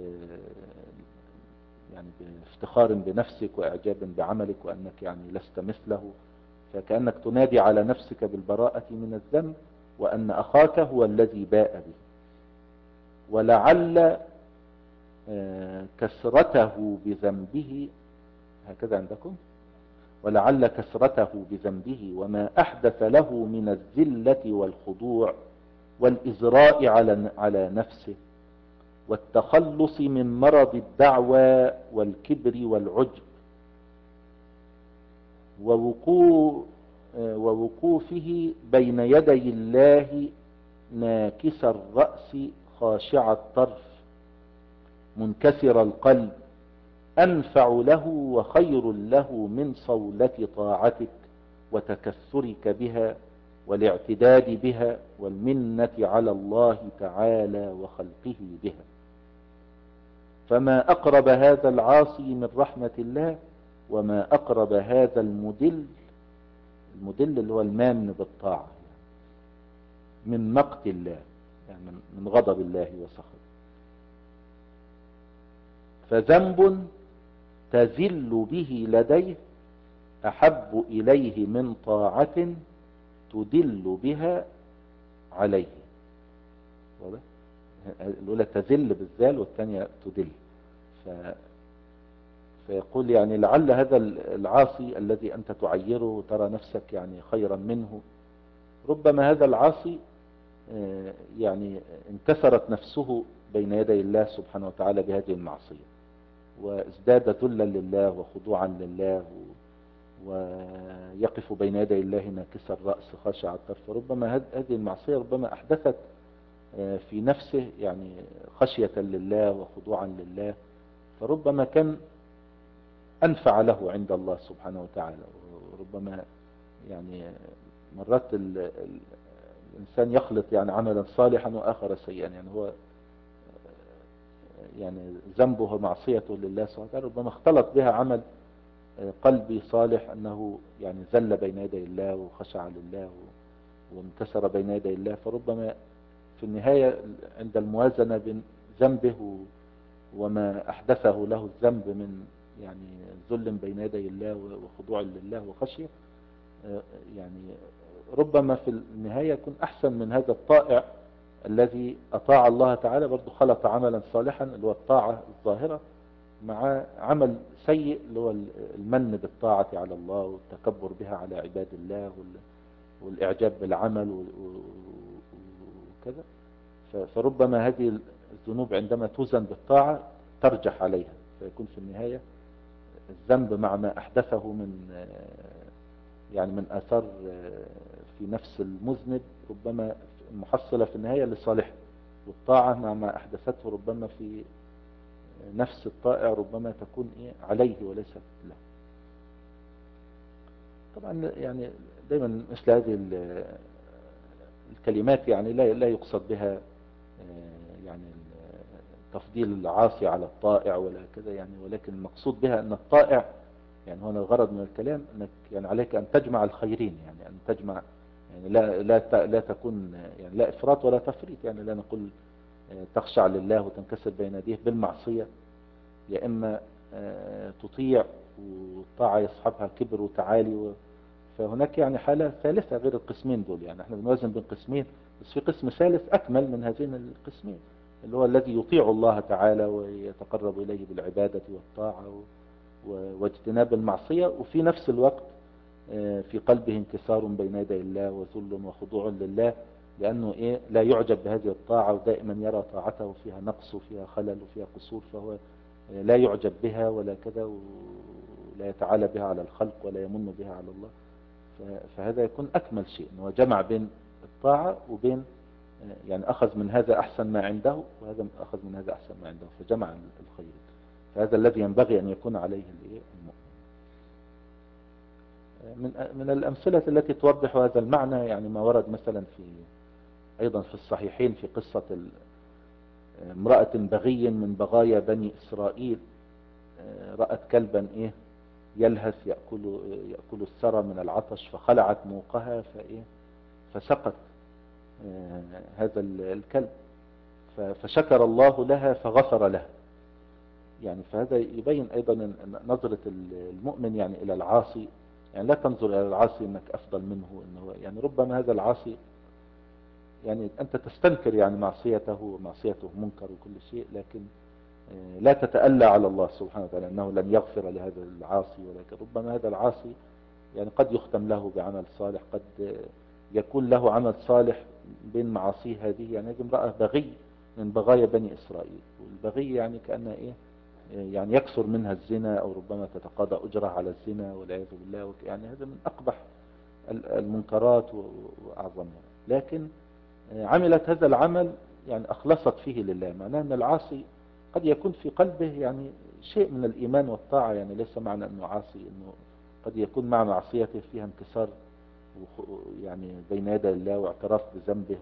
يعني بافتخار بنفسك وإعجاب بعملك وأنك يعني لست مثله. فكأنك تنادي على نفسك بالبراءة من الذنب، وأن أخاك هو الذي باء به. ولعل كسرته بذنبه، هكذا عندكم، ولعل كسرته بذنبه وما أحدث له من الذلة والخضوع والإزراء على على نفسه والتخلص من مرض الدعوى والكبر والعجب ووقوع ووقوفه بين يدي الله ناكس الرأس خاشع الطرف منكسر القلب أنفع له وخير له من صولة طاعتك وتكثرك بها والاعتداد بها والمنة على الله تعالى وخلقه بها. فما أقرب هذا العاصي من رحمة الله، وما أقرب هذا المدل، المدل اللي هو المان بالطاعة، يعني من مقت الله، يعني من غضب الله وسخطه. فذنب تذل به لديه أحب إليه من طاعة تدل بها عليه. الأولى تذل بالذال والثانية تدل. ف... فيقول يعني لعل هذا العاصي الذي أنت تعيره وترى نفسك يعني خيرا منه، ربما هذا العاصي يعني انكسرت نفسه بين يدي الله سبحانه وتعالى بهذه المعصية، وازداد ذلا لله وخضوعا لله، ويقف بين يدي الله ناكس الرأس خاشع الطرف. فربما هذه المعصية ربما أحدثت في نفسه يعني خشية لله وخضوعا لله، فربما كان أنفع له عند الله سبحانه وتعالى. وربما يعني مرات الإنسان يخلط يعني عملا صالحا وآخر سيئا، يعني هو يعني ذنبه ومعصيته لله سبحانه وتعالى ربما اختلط بها عمل قلبي صالح، أنه يعني ذل بين يدي الله وخشع لله وانكسر بين يدي الله. فربما في النهاية عند الموازنة بين ذنبه وما أحدثه له الذنب من يعني ذل بين يدي الله وخضوع لله وخشية، يعني ربما في النهاية يكون أحسن من هذا الطائع الذي أطاع الله تعالى، برضو خلط عملا صالحا اللي هو الطاعة الظاهرة مع عمل سيء اللي هو المن بالطاعة على الله والتكبر بها على عباد الله والإعجاب بالعمل وكذا. فربما هذه الذنوب عندما توزن بالطاعة ترجح عليها، فيكون في النهاية الذنب مع ما أحدثه من يعني من آثار في نفس المذنب ربما المحصلة في النهاية لصالحه، والطاعة مع ما أحدثته ربما في نفس الطائع ربما تكون إيه عليه وليست له. طبعا يعني دايما مثل هذه الكلمات يعني لا لا يقصد بها يعني تفضيل العاصي على الطائع ولا كذا يعني، ولكن المقصود بها أن الطائع يعني هنا الغرض من الكلام أنك يعني عليك أن تجمع الخيرين، يعني أن تجمع يعني لا لا لا تكون يعني لا إفراط ولا تفريط، يعني لا نقول تخشع لله وتنكسر بين يديه بالمعصية، يا إما تطيع والطاعة يصحبها كبر وتعالي. فهناك يعني حالة ثالثة غير القسمين دول، يعني احنا بنوازن بين قسمين، بس في قسم ثالث أكمل من هذين القسمين اللي هو الذي يطيع الله تعالى ويتقرب إليه بالعبادة والطاعة واجتناب المعصية، وفي نفس الوقت في قلبه انكسار بين يدي الله وذل وخضوع لله، لأنه إيه لا يعجب بهذه الطاعة ودائما يرى طاعته فيها نقص وفيها خلل وفيها قصور، فهو لا يعجب بها ولا كذا، لا يتعالى بها على الخلق ولا يمن بها على الله. فهذا يكون أكمل شيء، أنه جمع بين الطاعة وبين يعني أخذ من هذا أحسن ما عنده، وهذا أخذ من هذا أحسن ما عنده، فجمع الخير. فهذا الذي ينبغي أن يكون عليه المؤمن. من من الأمثلة التي توضح هذا المعنى يعني ما ورد مثلا في أيضا في الصحيحين في قصة امرأة بغي من بغايا بني إسرائيل، رأت كلبا إيه يلهث يأكل يأكل الثرى من العطش، فخلعت موقها فإيه فسقت هذا الكلب، فشكر الله لها فغفر لها. يعني فهذا يبين أيضا نظرة المؤمن يعني إلى العاصي، يعني لا تنظر إلى العاصي أنك أفضل منه، إنه يعني ربما هذا العاصي يعني أنت تستنكر يعني معصيته ومعصيته منكر وكل شيء، لكن لا تتألى على الله سبحانه وتعالى أنه لن يغفر لهذا العاصي، ولكن ربما هذا العاصي يعني قد يختم له بعمل صالح، قد يكون له عمل صالح بين معاصيه هذه. يعني هذه امرأة بغي من بغايا بني إسرائيل، والبغي يعني كأنها إيه يعني يكثر منها الزنا، أو ربما تتقاضى أجرة على الزنا والعياذ بالله، يعني هذا من أقبح المنكرات وأعظمها، لكن عملت هذا العمل يعني أخلصت فيه لله. معناه أن العاصي قد يكون في قلبه يعني شيء من الإيمان والطاعة، يعني ليس معنى أنه عاصي أنه قد يكون مع معصيته فيها انكسار يعني بين يدي الله واعتراف بذنبه.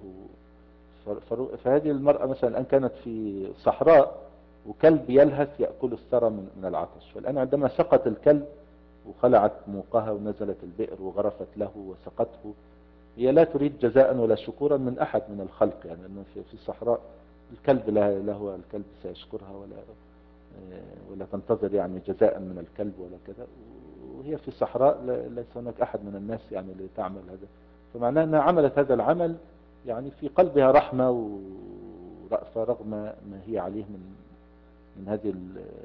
فهذه المرأة مثلا الآن كانت في صحراء وكلب يلهث يأكل الثرى من العطش، فالآن عندما سقط الكلب وخلعت موقها ونزلت البئر وغرفت له وسقته، هي لا تريد جزاء ولا شكورا من أحد من الخلق، يعني أنه في الصحراء الكلب لا له الكلب سيشكرها ولا ولا تنتظر يعني جزاء من الكلب ولا كذا، وهي في الصحراء ليس هناك أحد من الناس يعني اللي تعمل هذا. فمعناه أنها عملت هذا العمل يعني في قلبها رحمة ورأفة رغم ما هي عليه من من هذه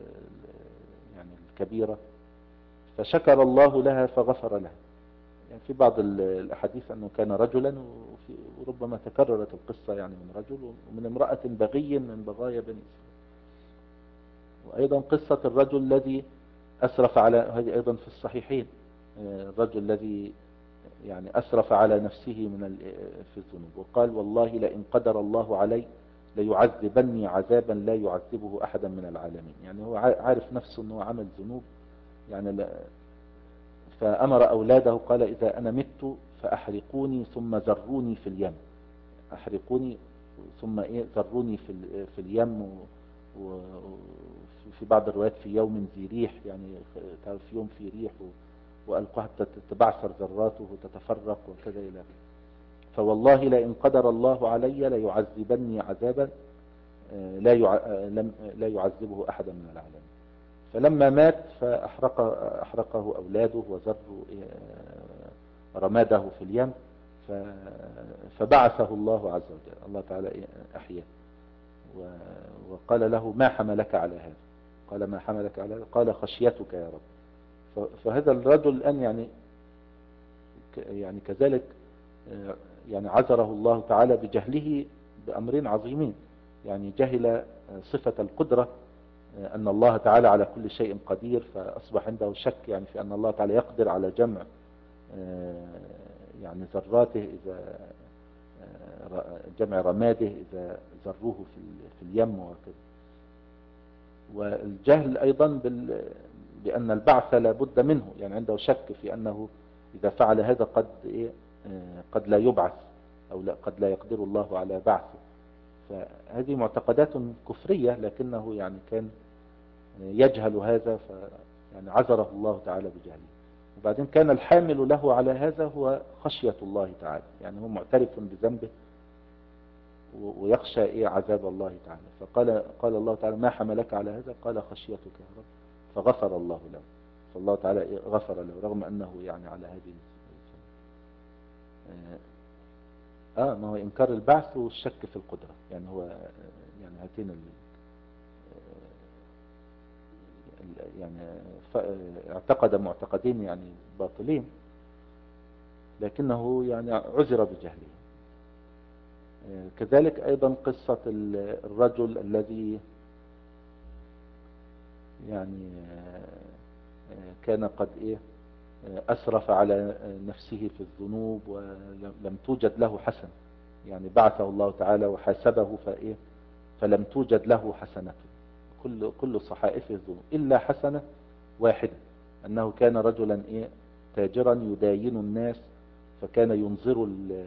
يعني الكبيرة، فشكر الله لها فغفر لها. يعني في بعض الأحاديث أنه كان رجلا، وربما تكررت القصة يعني من رجل ومن امرأة بغي من بغايا بني إسرائيل. وأيضا قصة الرجل الذي أسرف على، هذه أيضا في الصحيحين، الرجل الذي يعني أسرف على نفسه من في الذنوب وقال والله لئن قدر الله علي ليعذبني عذابا لا يعذبه أحدا من العالمين. يعني هو عارف نفسه أنه عمل ذنوب يعني لا، فأمر أولاده قال إذا أنا مت فأحرقوني ثم ذروني في اليم، أحرقوني ثم إيه ذروني في في اليم، وفي بعض الروايات في يوم ذي ريح، يعني تعرف يوم في ريح، وألقاها تتبعثر ذراته وتتفرق وكذا إلى. فوالله لئن قدر الله علي ليعذبني عذابا لا لا يعذبه أحدا من العالمين. فلما مات فأحرق أحرقه أولاده وزروا رماده في اليم، فبعثه الله عز وجل، الله تعالى أحياه وقال له ما حملك على هذا؟ قال ما حملك على هذا؟ قال خشيتك يا رب. فهذا الرجل الآن يعني يعني كذلك يعني عذره الله تعالى بجهله بأمرين عظيمين. يعني جهل صفة القدرة، أن الله تعالى على كل شيء قدير، فأصبح عنده شك يعني في أن الله تعالى يقدر على جمع يعني ذراته، إذا جمع رماده إذا ذروه في اليم وكذا. والجهل أيضا بأن البعث لا بد منه، يعني عنده شك في أنه إذا فعل هذا قد إيه قد لا يبعث، أو لا قد لا يقدر الله على بعثه. فهذه معتقدات كفرية، لكنه يعني كان يجهل هذا، ف يعني عذره الله تعالى بجهله. وبعدين كان الحامل له على هذا هو خشية الله تعالى، يعني هو معترف بذنبه ويخشى إيه عذاب الله تعالى. فقال قال الله تعالى ما حملك على هذا؟ قال خشيتك يا رب، فغفر الله له. فالله تعالى إيه غفر له رغم أنه يعني على هذه آه ما هو إنكار البعث والشك في القدرة، يعني هو يعني هاتين يعني اعتقد معتقدين يعني باطلين، لكنه يعني عذر بجهله. كذلك أيضا قصة الرجل الذي يعني كان قد إيه أسرف على نفسه في الذنوب ولم توجد له حسنة، يعني بعثه الله تعالى وحاسبه فإيه فلم توجد له حسنة، كل كل صحائفه الذنوب إلا حسنة واحدة، أنه كان رجلا إيه تاجرا يداين الناس، فكان ينظر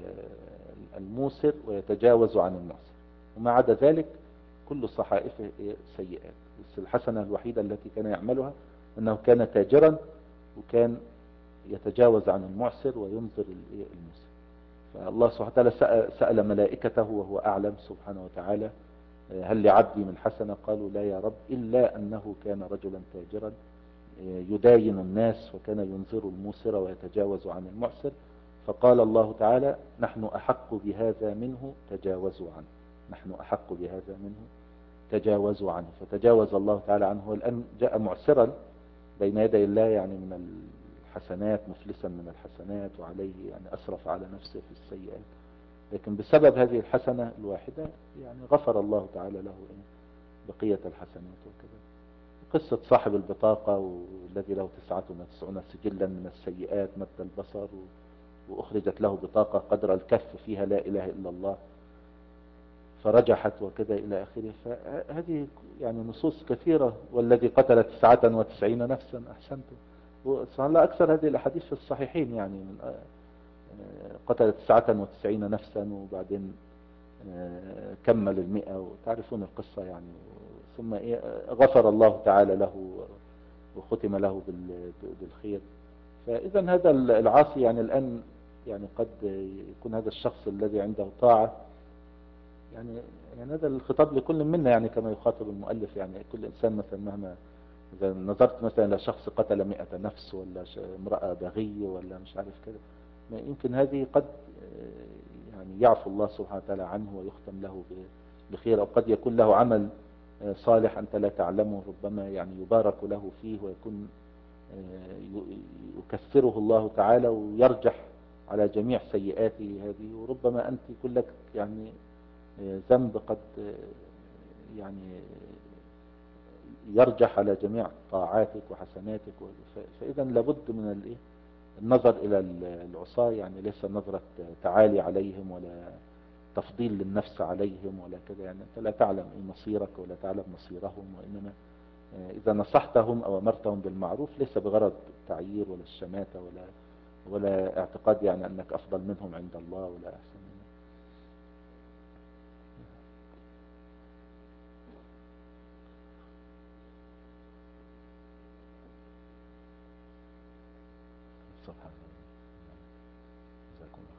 الموسر ويتجاوز عن المعسر، وما عدا ذلك كل صحائفه إيه سيئات. بس الحسنة الوحيدة التي كان يعملها أنه كان تاجرا وكان يتجاوز عن المعسر وينظر الموسر. فالله سبحانه وتعالى سأل ملائكته وهو أعلم سبحانه وتعالى هل لعبدي من حسنة؟ قالوا لا يا رب، إلا أنه كان رجلا تاجرا يداين الناس وكان ينظر الموسر ويتجاوز عن المعسر، فقال الله تعالى نحن أحق بهذا منه تجاوزوا عنه، نحن أحق بهذا منه تجاوزوا عنه، فتجاوز الله تعالى عنه. والآن جاء معسرا بين يدي الله يعني من الحسنات، مفلسا من الحسنات، وعليه يعني أسرف على نفسه في السيئات، لكن بسبب هذه الحسنة الواحدة يعني غفر الله تعالى له بقية الحسنات. وكذا قصة صاحب البطاقة والذي له تسعة وتسعون سجلا من السيئات مد البصر، وأخرجت له بطاقة قدر الكف فيها لا إله إلا الله فرجحت وكذا إلى آخره. فهذه يعني نصوص كثيرة. والذي قتل تسعة وتسعين نفسا أحسنتم، وسبحان الله أكثر هذه الأحاديث في الصحيحين، يعني من قتل تسعة وتسعين نفسا وبعدين كمل المئة، وتعرفون القصة يعني. ثم إيه غفر الله تعالى له وختم له بالخير. فإذا هذا العاصي يعني الآن يعني قد يكون هذا الشخص الذي عنده طاعة، يعني يعني هذا الخطاب لكل منا، يعني كما يخاطب المؤلف، يعني كل إنسان مثلا مهما إذا نظرت مثلا لشخص قتل مئة نفس ولا امرأة بغية ولا مش عارف كذا، يمكن هذه قد يعني يعفو الله سبحانه وتعالى عنه ويختم له بخير، أو قد يكون له عمل صالح أنت لا تعلمه، ربما يعني يبارك له فيه ويكون يكفره الله تعالى ويرجح على جميع سيئاته هذه، وربما أنت يكون لك يعني ذنب قد يعني يرجح على جميع طاعاتك وحسناتك. فإذا لابد من النظر إلى العصاة، يعني ليس نظرة تعالي عليهم ولا تفضيل للنفس عليهم ولا كذا، يعني أنت لا تعلم إيه مصيرك ولا تعلم مصيرهم، وإنما إذا نصحتهم أو أمرتهم بالمعروف ليس بغرض التعيير ولا الشماتة ولا ولا اعتقاد يعني أنك أفضل منهم عند الله ولا أحسن منهم. سبحان الله. جزاكم الله.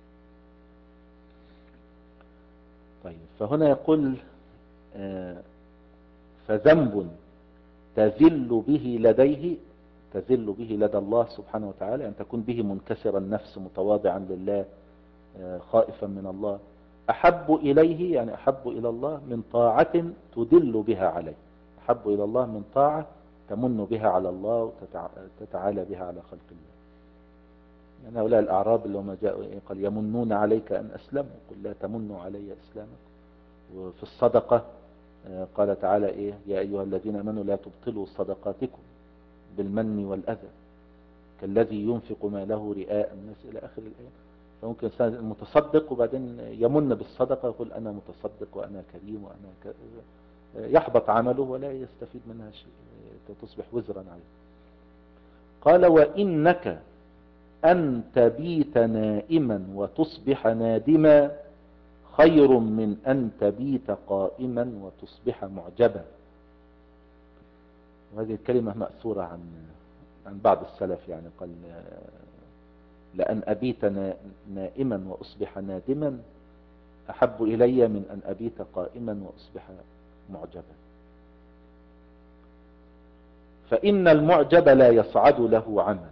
طيب، فهنا يقول آه فذنب تذل به لديه، تذل به لدى الله سبحانه وتعالى، أن تكون به منكسر النفس متواضعا لله خائفا من الله، أحب إليه يعني أحب إلى الله من طاعة تدل بها عليه، أحب إلى الله من طاعة تمن بها على الله وتتعالى بها على خلق الله. يعني هؤلاء الأعراب اللي هم جاءوا قال يمنون عليك أن أسلموا، قل لا تمنوا علي إسلامك. وفي الصدقة قال تعالى إيه يا أيها الذين آمنوا لا تبطلوا صدقاتكم بالمن والأذى كالذي ينفق ماله رئاء الناس إلى آخر الآية. فممكن إنسان متصدق وبعدين يمن بالصدقة يقول أنا متصدق وأنا كريم وأنا ك... يحبط عمله ولا يستفيد منها شيء، تصبح وزرا عليه. قال وإنك أن تبيت نائما وتصبح نادما خير من أن تبيت قائما وتصبح معجبا. وهذه الكلمة مأثورة عن عن بعض السلف، يعني قال لأن أبيت نائما وأصبح نادما أحب إلي من أن أبيت قائما وأصبح معجبا. فإن المعجب لا يصعد له عمل،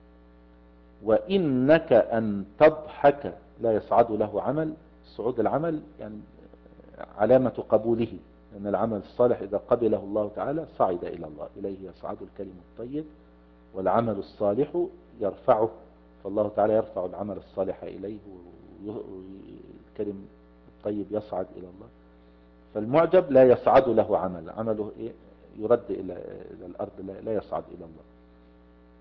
وإنك أن تضحك لا يصعد له عمل. صعود العمل يعني علامة قبوله، لأن العمل الصالح إذا قبله الله تعالى صعد إلى الله، إليه يصعد الكلم الطيب والعمل الصالح يرفعه، فالله تعالى يرفع العمل الصالح إليه والكلم الطيب يصعد إلى الله. فالمعجب لا يصعد له عمل، عمله إيه يرد إلى, إلى الأرض، لا, لا يصعد إلى الله.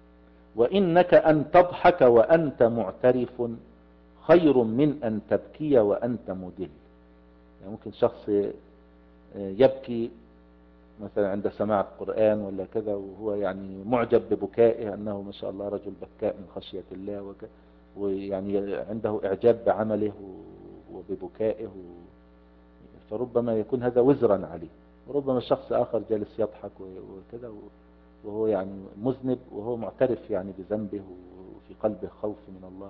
وإنك أن تضحك وأنت معترف خير من أن تبكي وأنت مدل. يعني ممكن شخص يبكي مثلا عند سماع القرآن ولا كذا، وهو يعني معجب ببكائه أنه ما شاء الله رجل بكاء من خشية الله وك... ويعني عنده إعجاب بعمله وببكائه، فربما يكون هذا وزرا عليه. وربما شخص آخر جالس يضحك وكذا وهو يعني مذنب، وهو معترف يعني بذنبه وفي قلبه خوف من الله.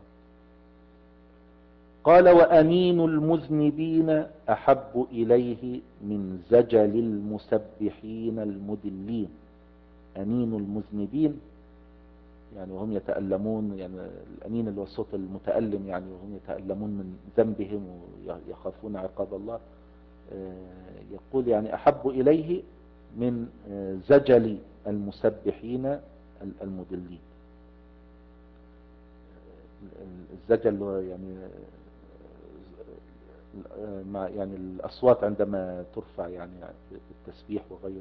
قال وأنين المذنبين أحب إليه من زجل المسبحين المدلين. أنين المذنبين يعني وهم يتألمون، يعني الأنين اللي هو الصوت المتألم، يعني وهم يتألمون من ذنبهم ويخافون عقاب الله. يقول يعني أحب إليه من زجل المسبحين المدلين. الزجل هو يعني مع يعني الأصوات عندما ترفع يعني بالتسبيح وغيره.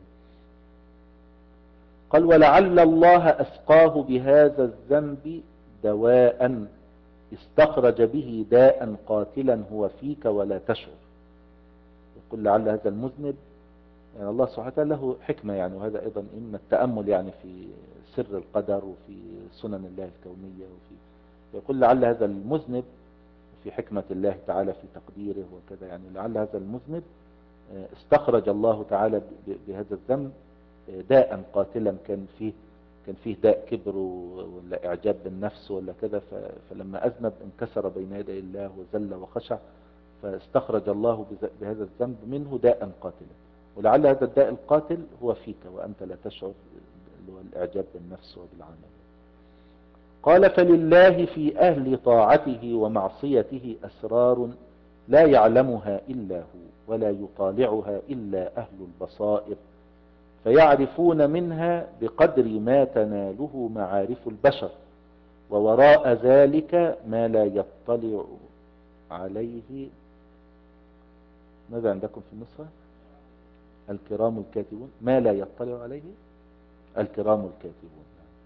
قال ولعل الله أسقاه بهذا الذنب دواء استخرج به داء قاتلا هو فيك ولا تشعر. يقول لعل هذا المذنب، يعني الله سبحانه وتعالى له حكمة يعني، وهذا أيضا إن التأمل يعني في سر القدر وفي سنن الله الكونية، وفي يقول لعل هذا المذنب في حكمة الله تعالى في تقديره وكذا، يعني لعل هذا المذنب استخرج الله تعالى بهذا الذنب داء قاتلا كان فيه كان فيه داء كبر ولا إعجاب بالنفس ولا كذا، فلما أذنب انكسر بين يدي الله وذل وخشع، فاستخرج الله بهذا الذنب منه داء قاتلا. ولعل هذا الداء القاتل هو فيك وأنت لا تشعر، اللي هو الإعجاب بالنفس وبالعمل. قال فلله في أهل طاعته ومعصيته أسرار لا يعلمها إلا هو ولا يطالعها إلا أهل البصائر، فيعرفون منها بقدر ما تناله معارف البشر، ووراء ذلك ما لا يطلع عليه. ماذا عندكم في النسخة؟ الكرام الكاتبون. ما لا يطلع عليه الكرام الكاتبون،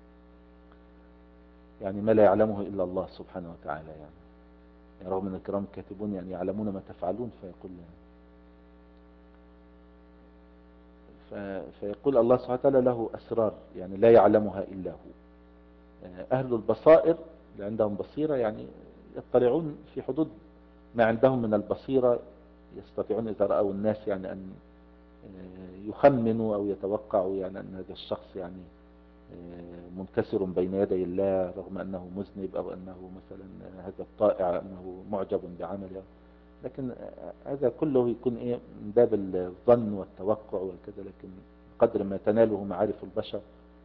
يعني ما لا يعلمه إلا الله سبحانه وتعالى. يعني, يعني رغم أن الكرام الكاتبون يعني يعلمون ما تفعلون، فيقول فيقول الله سبحانه وتعالى له أسرار يعني لا يعلمها إلا هو. أهل البصائر اللي عندهم بصيرة يعني يطلعون في حدود ما عندهم من البصيرة، يستطيعون إذا رأوا الناس يعني أن يخمنوا أو يتوقعوا يعني أن هذا الشخص يعني منكسر بين يدي الله رغم أنه مذنب، أو أنه مثلا هذا الطائع أنه معجب بعمله. لكن هذا كله يكون إيه من باب الظن والتوقع وكذا، لكن قدر ما تناله معارف البشر.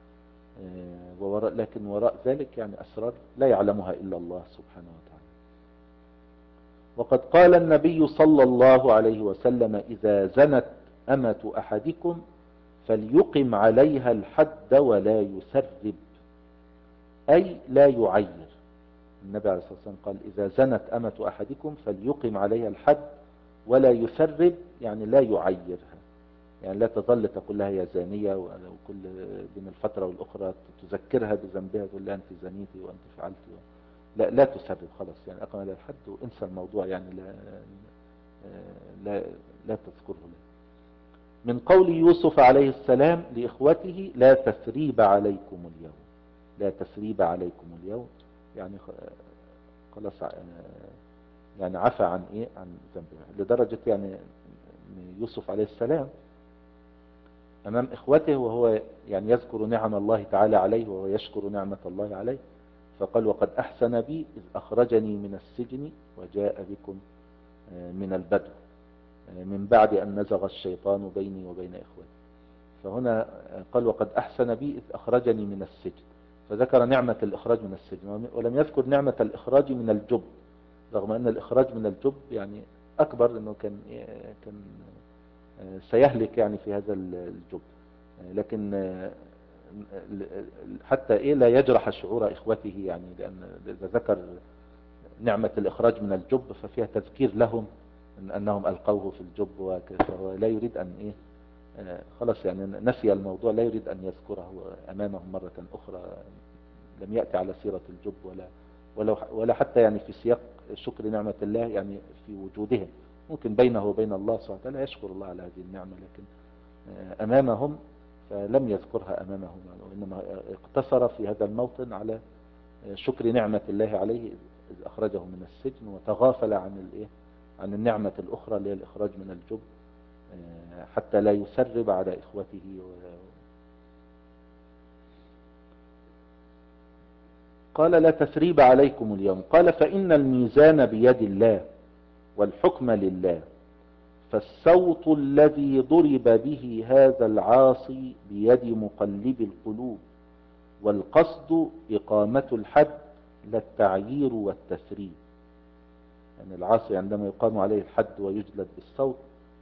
ووراء لكن وراء ذلك يعني أسرار لا يعلمها إلا الله سبحانه وتعالى. وقد قال النبي صلى الله عليه وسلم إذا زنت أمة أحدكم فليقم عليها الحد ولا يسرب، أي لا يعير. النبي عليه الصلاة والسلام قال إذا زنت أمة أحدكم فليقم عليها الحد ولا يسرب، يعني لا يعيرها، يعني لا تظل تقول لها يا زانية، وكل بين الفترة والأخرى تذكرها بذنبها، تقول لها أنت زنيتي وأنت فعلتي، لا لا تسرب خلاص، يعني أقم عليها الحد وانسى الموضوع، يعني لا لا, لا تذكره له. من قول يوسف عليه السلام لإخوته لا تثريب عليكم اليوم، لا تثريب عليكم اليوم، يعني خلاص يعني عفى عن ايه عن ذنبه، لدرجة يعني يوسف عليه السلام امام اخوته وهو يعني يذكر نعم الله تعالى عليه وهو يشكر نعمة الله عليه، فقال وقد احسن بي اذ اخرجني من السجن وجاء بكم من البدو من بعد ان نزغ الشيطان بيني وبين اخوتي. فهنا قال وقد احسن بي اذ اخرجني من السجن، فذكر نعمة الاخراج من السجن ولم يذكر نعمة الاخراج من الجب، رغم ان الاخراج من الجب يعني اكبر، انه كان كان سيهلك يعني في هذا الجب، لكن حتى ايه لا يجرح شعور اخوته، يعني لان اذا ذكر نعمة الاخراج من الجب ففيها تذكير لهم ان انهم القوه في الجب وكذا، فهو لا يريد ان ايه خلاص يعني نسي الموضوع، لا يريد ان يذكره امامهم مرة اخرى لم يأتي على سيرة الجب ولا ولا ولا حتى يعني في سياق شكر نعمة الله يعني في وجودهم. ممكن بينه وبين الله سبحانه وتعالى يشكر الله على هذه النعمة، لكن أمامهم فلم يذكرها أمامهم، وإنما اقتصر في هذا الموطن على شكر نعمة الله عليه إذ أخرجه من السجن، وتغافل عن الإيه عن النعمة الأخرى اللي هي الإخراج من الجب حتى لا يسرب على إخوته. قال لا تثريب عليكم اليوم. قال فإن الميزان بيد الله والحكم لله، فالصوت الذي ضرب به هذا العاصي بيد مقلب القلوب، والقصد إقامة الحد لا التعيير والتثريب. يعني العاصي عندما يقام عليه الحد ويجلد بالصوت،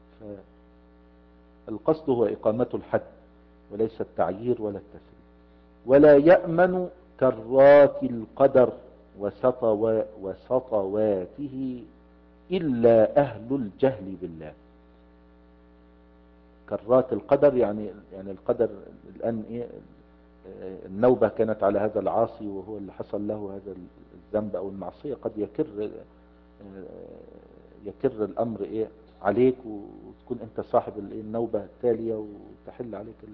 فالقصد هو إقامة الحد وليس التعيير ولا التثريب. ولا يأمن كرات القدر وسطوا وسطواته إلا أهل الجهل بالله. كرات القدر يعني يعني القدر الآن إيه، النوبة كانت على هذا العاصي وهو اللي حصل له هذا الذنب أو المعصية، قد يكر يكر الأمر إيه عليك، وتكون أنت صاحب النوبة التالية وتحل عليك ال...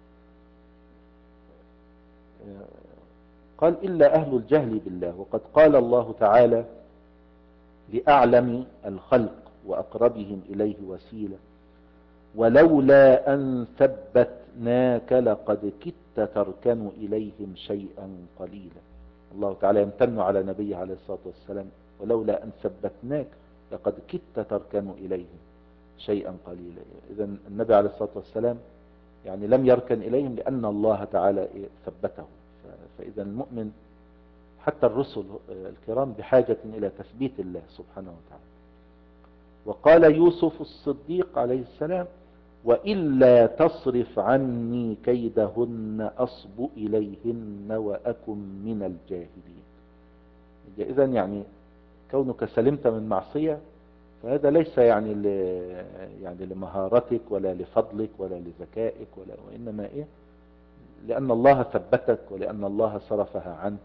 قال إلا أهل الجهل بالله. وقد قال الله تعالى لأعلم الخلق وأقربهم إليه وسيلة: ولولا أن ثبتناك لقد كدت تركن إليهم شيئا قليلا. الله تعالى يمتن على نبيه عليه الصلاة والسلام: ولولا أن ثبتناك لقد كدت تركن إليهم شيئا قليلا. إذا النبي عليه الصلاة والسلام يعني لم يركن إليهم لأن الله تعالى ثبته. فإذا المؤمن حتى الرسل الكرام بحاجة إلى تثبيت الله سبحانه وتعالى. وقال يوسف الصديق عليه السلام: وإلا تصرف عني كيدهن أصب إليهن وأكن من الجاهلين. إذا يعني كونك سلمت من معصية فهذا ليس يعني ل... يعني لمهارتك ولا لفضلك ولا لذكائك، ولا وإنما إيه لأن الله ثبتك ولأن الله صرفها عنك.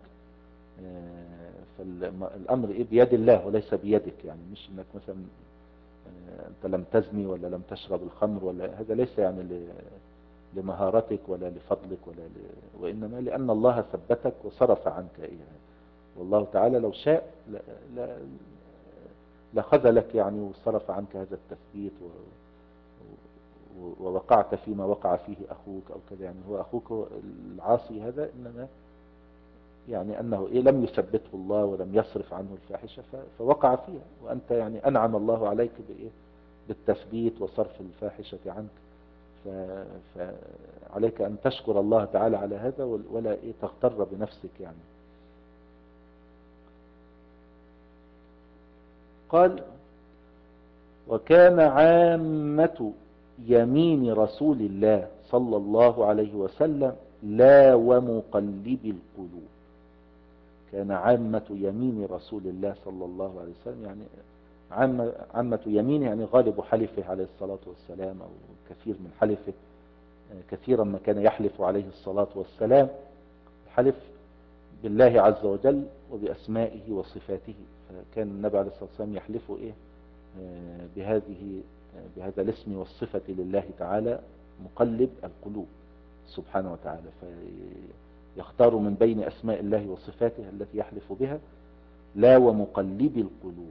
فالأمر إيه بيد الله وليس بيدك. يعني مش إنك مثلا أنت لم تزني ولا لم تشرب الخمر، ولا هذا ليس يعني لمهارتك ولا لفضلك ولا ل... وإنما لأن الله ثبتك وصرف عنك إياه. والله تعالى لو شاء لا... لا... لخذلك يعني وصرف عنك هذا التثبيت و... ووقعت فيما وقع فيه أخوك أو كذا. يعني هو أخوك العاصي هذا إنما يعني أنه إيه لم يثبته الله ولم يصرف عنه الفاحشة فوقع فيها، وأنت يعني أنعم الله عليك بإيه بالتثبيت وصرف الفاحشة عنك. فعليك أن تشكر الله تعالى على هذا ولا إيه تغتر بنفسك. يعني قال: وكان عامة يمين رسول الله صلى الله عليه وسلم لا ومقلب القلوب. كان عامة يمين رسول الله صلى الله عليه وسلم يعني عامة, عامة يمينه يعني غالب حلفه عليه الصلاة والسلام أو كثير من حلفه. كثيرا ما كان يحلف عليه الصلاة والسلام الحلف بالله عز وجل وبأسمائه وصفاته. فكان النبي عليه الصلاة والسلام يحلفه إيه بهذه بهذا الاسم والصفة لله تعالى مقلب القلوب سبحانه وتعالى. فيختار من بين أسماء الله وصفاته التي يحلف بها لا ومقلب القلوب.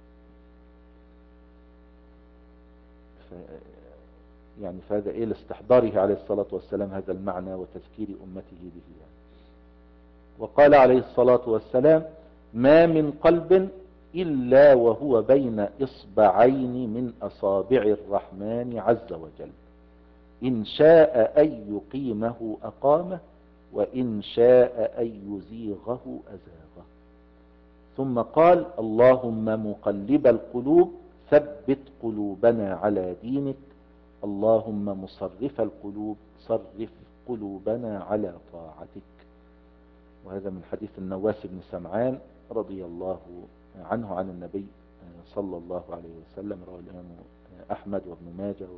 ف يعني فهذا إيه لاستحضاره عليه الصلاة والسلام هذا المعنى وتذكير أمته به. يعني وقال عليه الصلاة والسلام: ما من قلب إلا وهو بين إصبعين من أصابع الرحمن عز وجل، إن شاء أن يقيمه أقامه وإن شاء أن يزيغه أزاغه. ثم قال: اللهم مقلب القلوب ثبت قلوبنا على دينك، اللهم مصرف القلوب صرف قلوبنا على طاعتك. وهذا من حديث النواس بن سمعان رضي الله عنه عن النبي صلى الله عليه وسلم، رواه الإمام أحمد وابن ماجه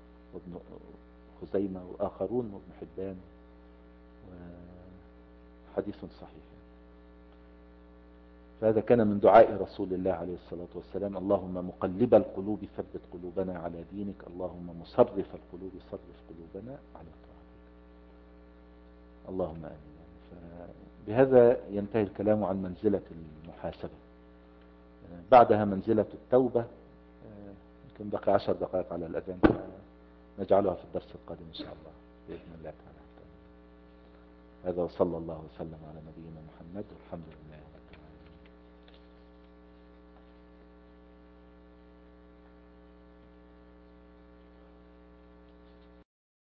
وابن خزيمة وآخرون وابن حبان حديث صحيح. فهذا كان من دعاء رسول الله عليه الصلاة والسلام: اللهم مقلب القلوب ثبت قلوبنا على دينك، اللهم مصرف القلوب صرف قلوبنا على طاعتك. اللهم آمين. فبهذا ينتهي الكلام عن منزلة المحاسبة. بعدها منزلة التوبة. يمكن بقي عشر دقائق على الأذان، فنجعلها في الدرس القادم إن شاء الله بإذن الله تعالى. هذا وصلى الله وسلم على نبينا محمد والحمد لله.